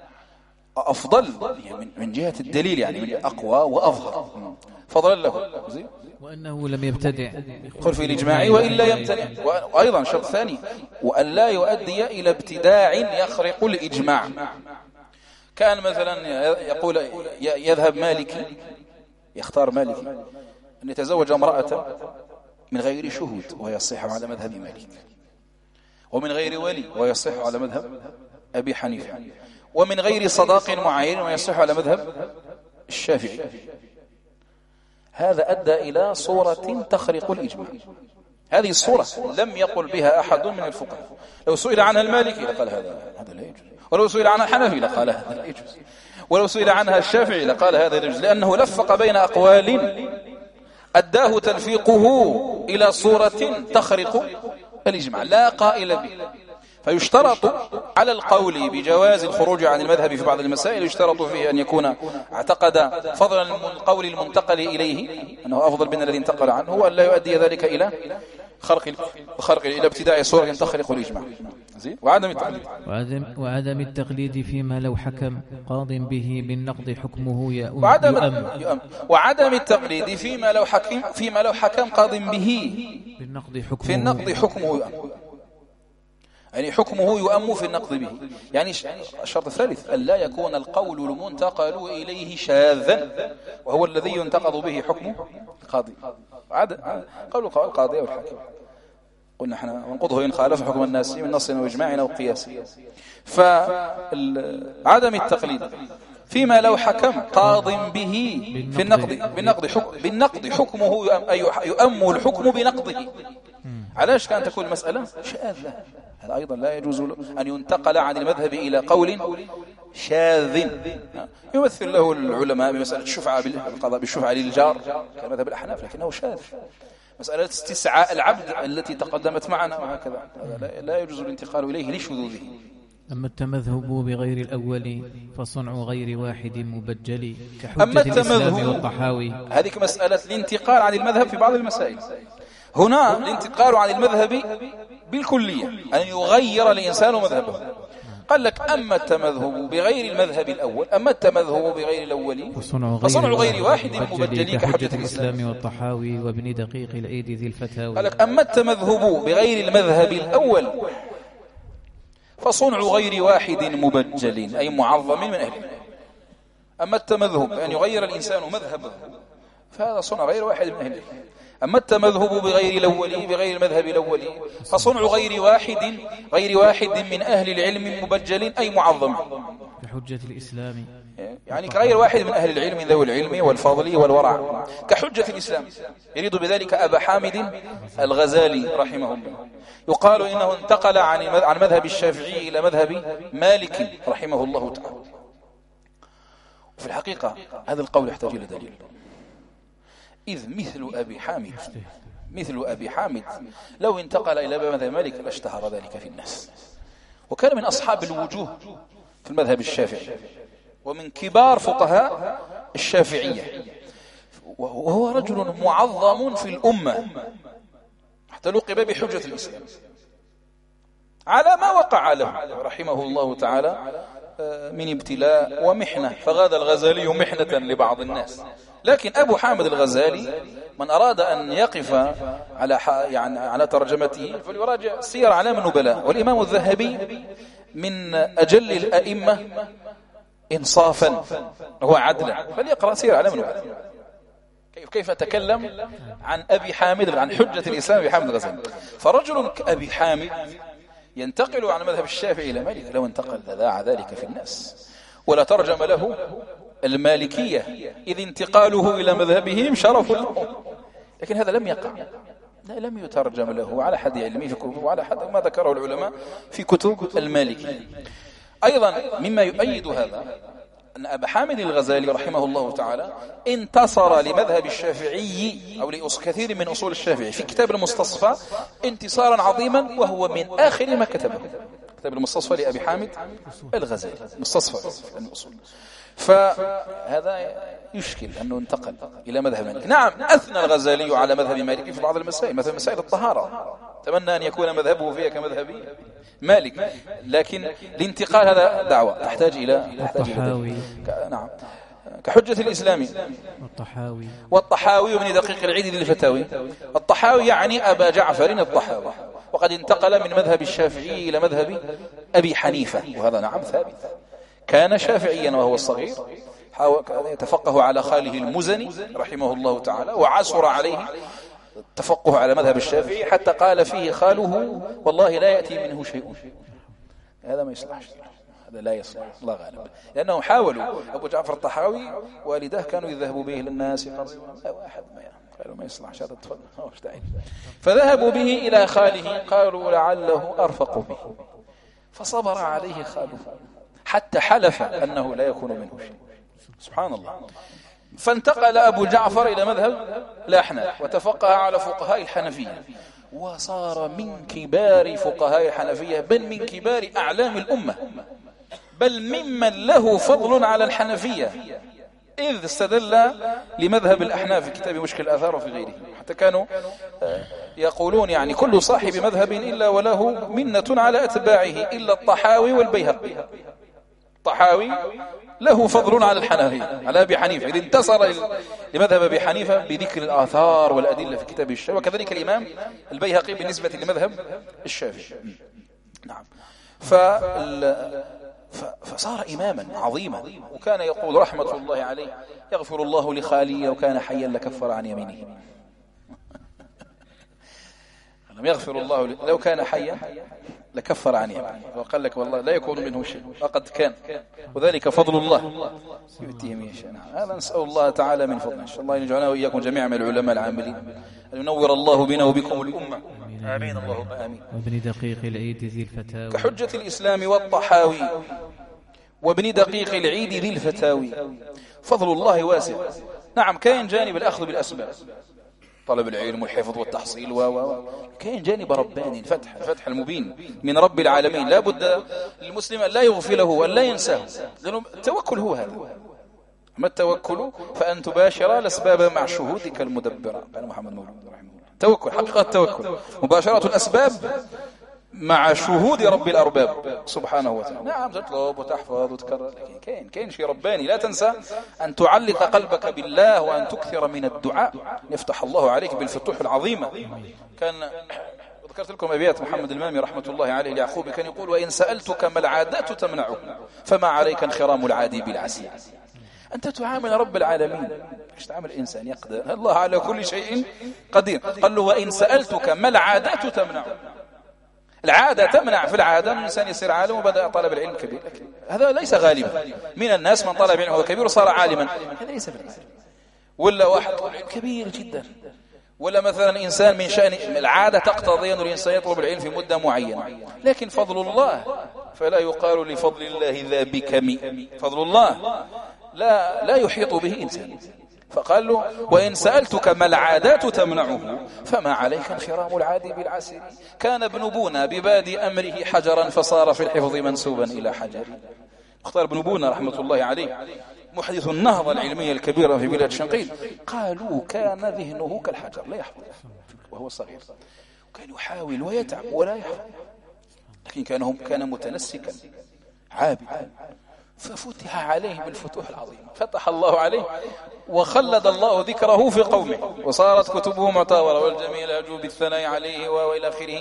أفضل من جهة الدليل، يعني من أقوى وأظهر فضلا له، وأنه لم يبتدع قل في الإجماع وإلا يبتدع. وأيضا شرط ثاني وأن لا يؤدي إلى ابتداع يخرق الإجماع. كان مثلا يقول يذهب مالكي، يختار مالكي أن يتزوج امرأة من غير شهود ويصح على مذهب مالك، ومن غير ولي ويصح على مذهب أبي حنيفة، ومن غير صداق معين ويصح على مذهب الشافعي. هذا أدى إلى صورة تخرق الإجماع، هذه الصورة لم يقل بها أحد من الفقهاء. لو سئل عنها المالكي لقال هذا لا يجوز، ولو سئل عنها الحنفي لقال هذا لا يجوز، ولو سئل عنها الشافعي لقال هذا لا يجوز، لأنه لفق بين أقوال أداه تلفيقه إلى صورة تخرق الإجماع لا قائل به. فيشترط على القول بجواز الخروج عن المذهب في بعض المسائل، يشترط فيه أن يكون اعتقد فضلا القول المنتقل إليه أنه أفضل من الذي انتقل عنه، وأن لا يؤدي ذلك إلى خرق إلى ابتداء صورة تخرق الإجماع. وعدم التقليد فيما لو حكم قاض به بالنقض حكمه يؤم. وعدم التقليد فيما لو حكم قاض به في النقض حكمه يؤم، يعني حكمه يؤم في النقض به. يعني الشرط الثالث ألا يكون القول المنتقل إليه شاذا، وهو الذي ينتقض به حكم القاضي. قول القاضي أو الحاكم قلنا احنا ونقضه إن خالف حكم الناس من نص وإجماع أو قياس. فعدم التقليد فيما لو حكم قاض به في بالنقض حكمه يؤم الحكم بنقضه. علاش كانت تكون المسألة شاذة؟ هذا أيضا لا يجوز أن ينتقل عن المذهب إلى قول شاذ يمثل له العلماء بمسألة الشفعة بالقضاء بالشفعة للجار كمذهب الأحناف، لكنه شاذ. مسألة استسعاء العبد التي تقدمت معنا وهكذا لا يجوز الانتقال إليه لشذوذه. أما التمذهب بغير الأول فصنع غير واحد مبجل كحجة الإسلام والطحاوي. هذه مسألة الانتقال عن المذهب في بعض المسائل. هنا الانتقال عن المذهب بالكلية أن يغير الإنسان مذهبه. قال لك أما التمذهب بغير المذهب الأول، أما التمذهب بغير الأول فصنع غير واحد مبجل كحجة الإسلام والطحاوي وابن دقيق العيد ذي الفتاوي. قال لك أما التمذهب بغير المذهب الأول فصنع غير واحد مبجل أي معظم من أهله. أما التمذهب أن يغير الإنسان مذهبه فهذا صنع غير واحد من أهله. أما التمذهب بغير المذهب الأولي فصنع غير واحد من أهل العلم مبجل أي معظم كحجة الإسلام، يعني كغير واحد من أهل العلم ذوي العلم والفضل والورع كحجة الإسلام. يريد بذلك أبا حامد الغزالي رحمه الله. يقال إنه انتقل عن مذهب الشافعي إلى مذهب مالك رحمه الله تعالى. وفي الحقيقة هذا القول يحتاج إلى دليل، إذ مثل أبي حامد لو انتقل إلى مذهب مالك لاشتهر ذلك في الناس، وكان من أصحاب الوجوه في المذهب الشافعي ومن كبار فقهاء الشافعية، وهو رجل معظم في الأمة حتى لقب بحجة الإسلام على ما وقع له رحمه الله تعالى من ابتلاء ومحنة، فغاد الغزالي محنة لبعض الناس. لكن أبو حامد الغزالي من أراد أن يقف على ترجمته فليراجع سير أعلام النبلاء. والإمام الذهبي من أجل الأئمة إنصافا وعدلا، فليقرأ سير أعلام النبلاء كيف تكلم عن أبي حامد عن حجة الإسلام أبي حامد الغزالي. فرجل كأبي حامد ينتقل عن مذهب الشافعي إلى مالك، لو انتقل لذاع ذلك في الناس ولا ترجم له المالكية، إذ انتقاله إلى مذهبهم شرف له. لكن هذا لم يقع، لم يترجم له على حد علمي في كتب وعلى حد ما ذكره العلماء في كتب المالكية. أيضا مما يؤيد هذا أن أبا حامد الغزالي رحمه الله تعالى انتصر لمذهب الشافعي أو لكثير من أصول الشافعي في كتاب المستصفى انتصارا عظيما، وهو من آخر ما كتبه كتاب المستصفى لأبي حامد الغزالي، مستصفى الأصول. فهذا يشكل أنه انتقل إلى مذهب مالك. نعم أثنى الغزالي على مذهب مالك في بعض المسائل، مثلا مسائل الطهارة تمنى أن يكون مذهبه فيها كمذهب مالك، لكن الانتقال هذا دعوة تحتاج إلى نعم كحجة الإسلام والطحاوي وابن دقيق العيد ذي الفتاوي. الطحاوي يعني أبا جعفر الطحاوي، وقد انتقل من مذهب الشافعي إلى مذهب أبي حنيفة، وهذا نعم ثابت. كان شافعيا وهو الصغير، يتفقه على خاله المزني رحمه الله تعالى، وعسر عليه التفقه على مذهب الشافعي حتى قال فيه خاله والله لا يأتي منه شيء. هذا ما يصلحش، هذا لا يصلح الله غالب، لأنهم حاولوا. أبو جعفر الطحاوي والده كانوا يذهبوا به للناس واحد قالوا ما يصلح هذا الطفل، فذهبوا به إلى خاله قالوا لعله أرفق به، فصبر عليه خاله حتى حلف أنه لا يكون منه شيء. سبحان الله. فانتقل أبو جعفر إلى مذهب الأحناف وتفقه على فقهاء الحنفية، وصار من كبار فقهاء الحنفية، بل من كبار أعلام الأمة، بل ممن له فضل على الحنفية، إذ استدل لمذهب الأحناف في كتاب مشكل الآثار وفي غيره. حتى كانوا يقولون يعني كل صاحب مذهب إلا وله منة على أتباعه إلا الطحاوي والبيهقي. الطحاوي له فضل على الحنفية على أبي حنيفة، إذ انتصر لمذهب أبي حنيفة بذكر الآثار والأدلة في كتاب الشافعي، وكذلك الإمام البيهقي بالنسبة لمذهب الشافعي. نعم. فصار إماما عظيما، وكان يقول رحمة الله عليه يغفر الله لخالي لو كان حيا لكفر عن يمينه. لم يغفر الله لو كان حيا لكفر عن يمينه، وقال لك والله لا يكون منه شيء وقد كان، وذلك فضل الله يؤتيه من يشاء. هذا نسأل الله تعالى من فضله، إن شاء الله يجعلنا وإياكم جميعا من العلماء العاملين، أن ينور الله بنا وبكم الأمة. آمين اللهم آمين. وابن دقيق العيد ذي الفتاوي كحجة الإسلام والطحاوي وابن دقيق العيد ذي الفتاوي. فضل الله واسع. نعم، كاين جانب الأخذ بالأسباب، طلب العلم والحفظ والتحصيل كاين جانب رباني، الفتح المبين من رب العالمين. لا بد للمسلم أن لا يغفله وأن لا ينساه، لأنه التوكل هو هذا. أما التوكل فأن تباشر الأسباب مع شهودك المدبرة، قال محمد مولود رحمه الله. توكل حقيقة التوكل مباشرة الأسباب مع شهود رب الأرباب سبحانه وتعالى. نعم، تطلب وتحفظ وتكرر، لكن كاين شيء رباني. لا تنسى أن تعلق قلبك بالله وأن تكثر من الدعاء، يفتح الله عليك بالفتوح العظيمة. كان ذكرت لكم أبيات محمد المامي رحمة الله عليه ليعقوب، كان يقول وإن سألتك ما العادات تمنعه فما عليك انخرام العادي بالعسير. أنت تعامل رب العالمين، مش تعامل إنسان يقدر، الله على كل شيء قدير. قال له وإن سألتك ما العادات تمنعه. العادة تمنع، في العادة من الإنسان يصير عالم وبدأ طلب العلم كبير، هذا ليس غالبا. من الناس من طلب العلم هو كبير وصار عالما، هذا ليس بالغالب. ولا واحد طلب العلم كبير جدا، ولا مثلا إنسان من شأن العادة تقتضي أن الإنسان يطلب العلم في مدة معينة، لكن فضل الله فلا يقال لفضل الله ذا بكم. فضل الله لا يحيط به إنسان. فقال له وإن سألتك ما العادات تمنعه فما عليك انخرام العادي بالعسير. كان ابن بونا ببادي أمره حجرا فصار في الحفظ منسوبا إلى حجر. اختار ابن بونا رحمة الله عليه محدث النهضة العلمية الكبيرة في بلاد شنقيط، قالوا كان ذهنه كالحجر لا يحفظ وهو صغير، وكان يحاول ويتعب ولا يحفظ، لكن كان متنسكا عابدا. ففتح عليه بالفتوح العظيمة، فتح الله عليه وخلد الله ذكره في قومه، وصارت كتبه معتبرة والجميع يجو بالثناء عليه وإلى آخره،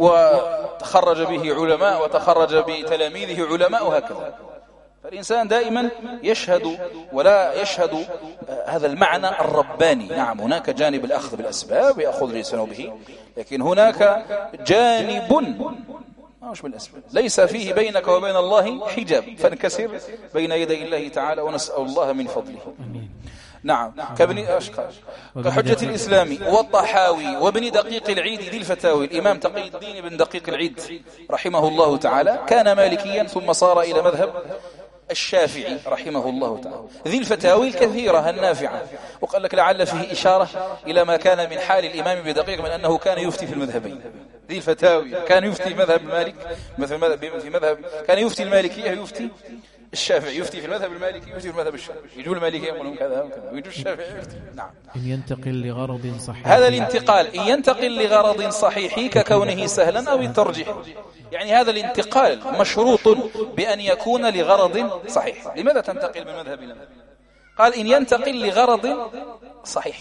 وتخرج به علماء وتخرج بتلاميذه علماء، وهكذا. فالإنسان دائما يشهد ولا يشهد هذا المعنى الرباني. نعم، هناك جانب الأخذ بالأسباب يأخذ الإنسان به، لكن هناك جانب مش بالأسباب ليس فيه بينك وبين الله حجاب، فانكسر بين يدي الله تعالى ونسأل الله من فضله. نعم، كابن أشقاش كحجة الإسلام والطحاوي وابن دقيق العيد ذي الفتاوي. الإمام تقي الدين بن دقيق العيد رحمه الله تعالى كان مالكيا ثم صار إلى مذهب الشافعي رحمه الله تعالى. ذي الفتاوي الكثيرة النافعة، وقال لك لعل فيه إشارة إلى ما كان من حال الإمام ابن دقيق من أنه كان يفتي في المذهبين. ذي الفتاوي كان يفتي مذهب مالك في مذهب، كان يفتي المالكية يفتي الشافعي، يفتي في المذهب المالكي يفتي في المذهب الشافعي، يجوا المالكي يقولون كذا وكذا، ويجوا الشافعي يفتي. نعم. إن ينتقل لغرض صحيح، هذا الانتقال إن ينتقل لغرض صحيح ككونه سهلا أو الترجيح، يعني هذا الانتقال مشروط بأن يكون لغرض صحيح. لماذا تنتقل من مذهب إلى مذهب؟ قال إن ينتقل لغرض صحيح.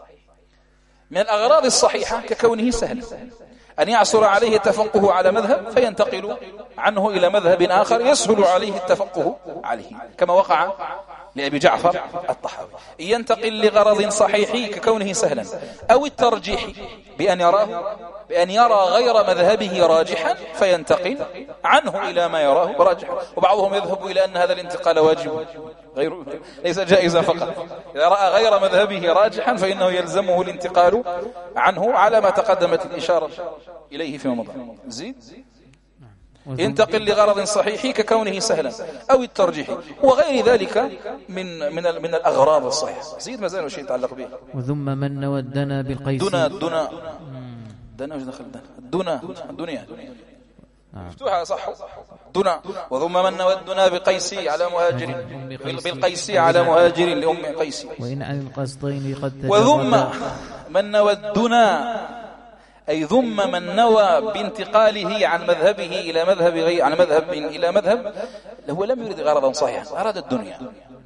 من الأغراض الصحيحة ككونه سهلا، أن يعصر عليه التفقه على مذهب فينتقل عنه إلى مذهب آخر يسهل عليه التفقه عليه، كما وقع لأبي جعفر الطحاوي. ينتقل لغرض صحيح ككونه سهلا، أو الترجيح بأن يرى غير مذهبه راجحا فينتقل عنه إلى ما يراه راجحا. وبعضهم يذهب إلى أن هذا الانتقال واجب ليس جائزا فقط. إذا رأى غير مذهبه راجحا فإنه يلزمه الانتقال عنه على ما تقدمت الإشارة إليه فيما مضى. زيد ينتقل لغرض صحيح ككونه سهلا، أو الترجيح وغير ذلك من الأغراض الصحيحة. زيد ما زال شيء يتعلق به. وذم من ودنا بالقيس. دنا وش دخل دنا الدنيا مفتوحة صح. دنا وذم من ودنا بقيسي على مهاجر بالقيسي على مهاجر لأم قيسي. وإن عن القصدين قد تجرد. وذم من ودنا أي ذم من نوى بانتقاله عن مذهبه إلى مذهب عن مذهب إلى مذهب هو لم يريد غرضا صحيحا، أراد الدنيا.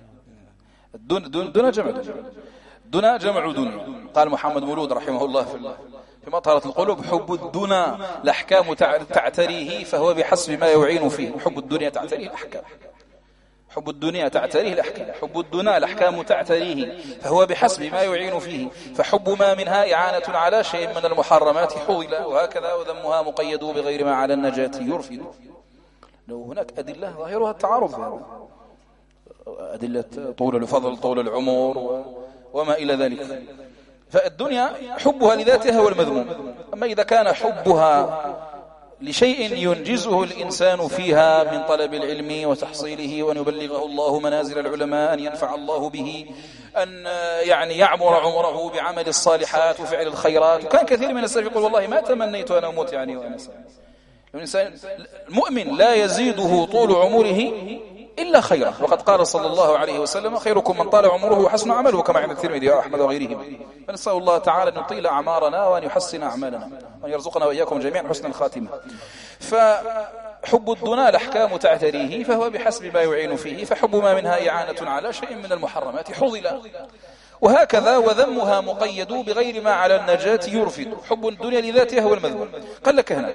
دنا جمع دنيا. قال محمد مولود رحمه الله في مطهرة القلوب: حب الدنا الأحكام تعتريه فهو بحسب ما يعين فيه. حب الدنيا تعتريه الأحكام، حب الدنيا تعتريه الأحكام، حب الدنا الأحكام تعتريه فهو بحسب ما يعين فيه، فحب ما منها إعانة على شيء من المحرمات حضل، وهكذا وذمها مقيد بغير ما على النجاة يرفد. لو هناك أدلة ظاهرها التعارض، أدلة طول الفضل طول العمر وما إلى ذلك. فالدنيا حبها لذاتها هو المذموم. أما إذا كان حبها لشيء ينجزه الإنسان فيها من طلب العلم وتحصيله، وأن يبلغه الله منازل العلماء، أن ينفع الله به، أن يعمر عمره بعمل الصالحات وفعل الخيرات. وكان كثير من السلف يقول: والله ما تمنيت أن أموت وأنا سعيد. الإنسان المؤمن لا يزيده طول عمره إلا خيرا، وقد قال صلى الله عليه وسلم: خيركم من طال عمره وحسن عمله، كما عند الترمذي وأحمد وغيرهم. فنسأل الله تعالى أن يطيل أعمارنا وأن يحسن أعمالنا وأن يرزقنا وإياكم جميعا حسن الخاتمة. فحب الدنا الأحكام تعتريه فهو بحسب ما يعين فيه، فحب ما منها إعانة على شيء من المحرمات حضل، وهكذا وذمها مقيد بغير ما على النجاة يرفد. حب الدنيا لذاتها هو المذموم. قال لك هنا: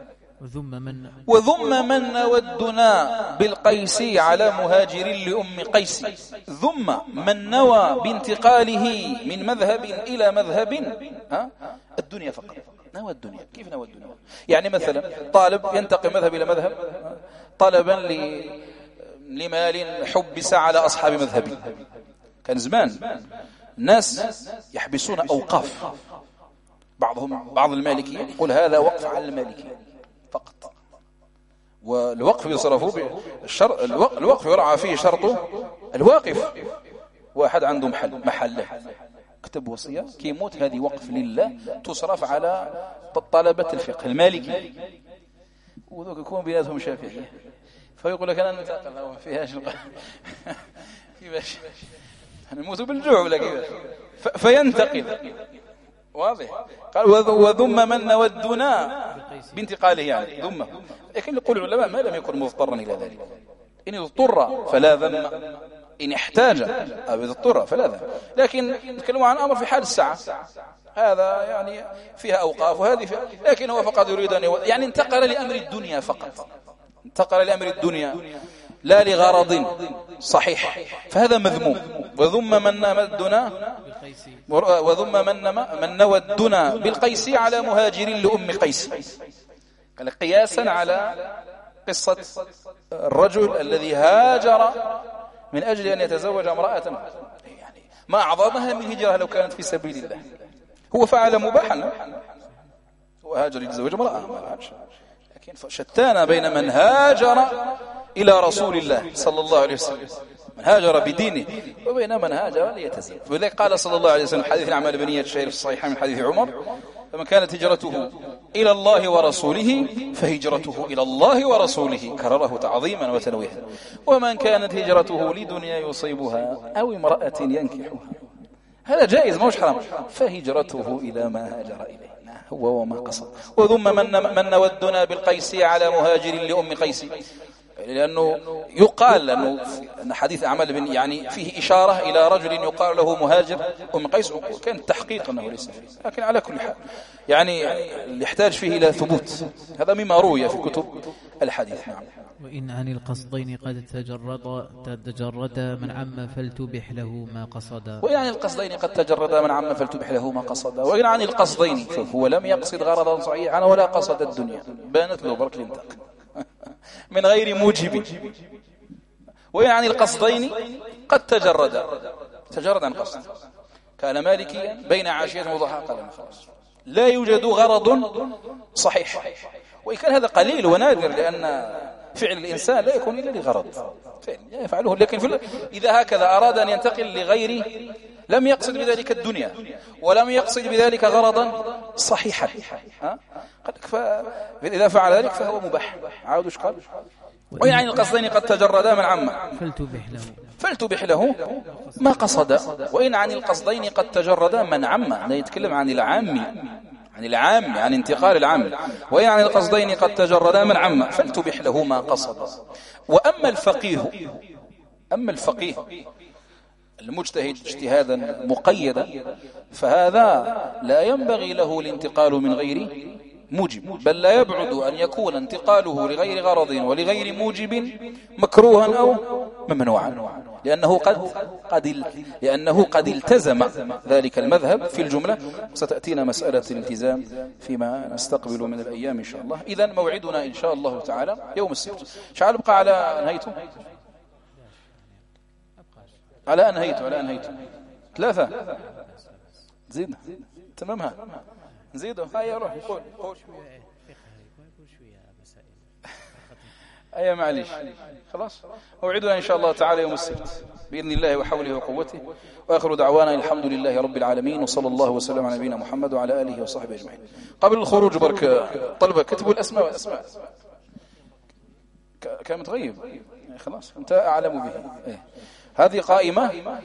وذم من ودنا بالقيس على مهاجر لأم قيس. ذم من نوى بانتقاله من مذهب إلى مذهب الدنيا فقط. نوى الدنيا. كيف نوى الدنيا؟ يعني مثلا طالب ينتقل مذهب إلى مذهب طلبا لمال حبس على أصحاب مذهبه. كان زمان الناس يحبسون أوقاف، بعض المالكية يقول هذا وقف على المالكية فقط، والوقف يصرفوا الوقف يرعى فيه شرطه الواقف. واحد عنده محله كتب وصية كي يموت هذه وقف لله تصرف على طلبة الفقه المالكي، وذوك يكون بيناتهم شافعية، فيقول لك أنا نتاقل ما فيهاش كيفاش نموت بالجوع ولا كيفاش، فينتقل. واضح. قال: وذم من ودنا بانتقاله، يعني ذمه. لكن يقول العلماء: ما لم يكن مضطرا إلى ذلك. إن اضطر فلا ذم، إن احتاج أو اضطر فلا ذم. لكن نتكلم عن أمر في حال الساعة، هذا يعني فيها أوقاف وهذه فيها، لكن هو فقط يريد أن يعني انتقل لأمر الدنيا فقط، انتقل لأمر الدنيا لا لغرض صحيح، فهذا مذموم. وذم من نوى الدنا بالقيس على مهاجر لأم قيس. قال قياسا على قصة الرجل الذي هاجر من أجل أن يتزوج امرأة، يعني ما أعظمها من هجرة لو كانت في سبيل الله. هو فعل مباحا، هو هاجر يتزوج امرأة، لكن شتان بين من هاجر إلى رسول الله صلى الله عليه وسلم، من هاجر بدينه، وبين من هاجر ليتزوج. ولذلك قال صلى الله عليه وسلم حديث الأعمال بنية الشهير في الصحيح من حديث عمر: فمن كانت هجرته إلى الله ورسوله فهجرته إلى الله ورسوله، كرره تعظيما وتنويها. ومن كانت هجرته لدنيا يصيبها أو امرأة ينكحها، هذا جائز ما هوش حرام، فهجرته إلى ما هاجر إليه هو وما قصد. وذم من نوى الدنا بالقيس على مهاجر لأم قيس. لأنه يقال أن حديث أعمال يعني فيه إشارة إلى رجل يقال له مهاجر أم قيس، وكان التحقيق أنه ليس فيه، لكن على كل حال يعني يحتاج فيه إلى ثبوت. هذا مما روي في كتب الحديث. نعم. وإن عن القصدين قد تجرد من عم فلتبح له ما قصدا. وإن عن القصدين قد تجرد من عم فلتبح له ما قصدا. وإن عن القصدين فهو لم يقصد غرضا صحيحا ولا قصد الدنيا، بانت له برك الانتاق من غير موجب. وإن عن القصدين قد تجرد عن قصد، كان مالكيا بين عاشية وضحى، قال خلاص لا يوجد غرض صحيح، وإن كان هذا قليل ونادر، لأن فعل الإنسان لا يكون إلا لغرض، فعل يفعله، لكن إذا هكذا أراد أن ينتقل لغيره لم يقصد بذلك الدنيا ولم يقصد بذلك غرضا صحيحا، إذا فعل ذلك فهو مباح. عاود وش قال؟ وإن عن القصدين قد تجردا من عم فلتبح له ما قصد. وإن عن القصدين قد تجردا من عم، لا يتكلم عن العام عن انتقال العام. وإن عن القصدين قد تجردا من عم فلتبح له ما قصد. وأما الفقيه المجتهد اجتهادا مقيدا فهذا لا ينبغي له الانتقال من غير موجب، بل لا يبعد أن يكون انتقاله لغير غرض ولغير موجب مكروها أو ممنوعا، لأنه قد التزم ذلك المذهب في الجملة. ستأتينا مسألة الالتزام فيما نستقبل من الأيام إن شاء الله. إذن موعدنا إن شاء الله تعالى يوم السبت. شعال بقى على أنهيته على أنهيته 3 زيد تمامها نزيده. هيا روح قول أي معليش خلاص. موعدنا إن شاء الله تعالى يوم السبت بإذن الله وحوله وقوته. وآخر دعوانا الحمد لله رب العالمين، وصلى الله وسلم على نبينا محمد وعلى آله وصحبه أجمعين. قبل الخروج برك طلبة كتبوا الأسماء كان متغيب خلاص أنت أعلم به. هذه قائمة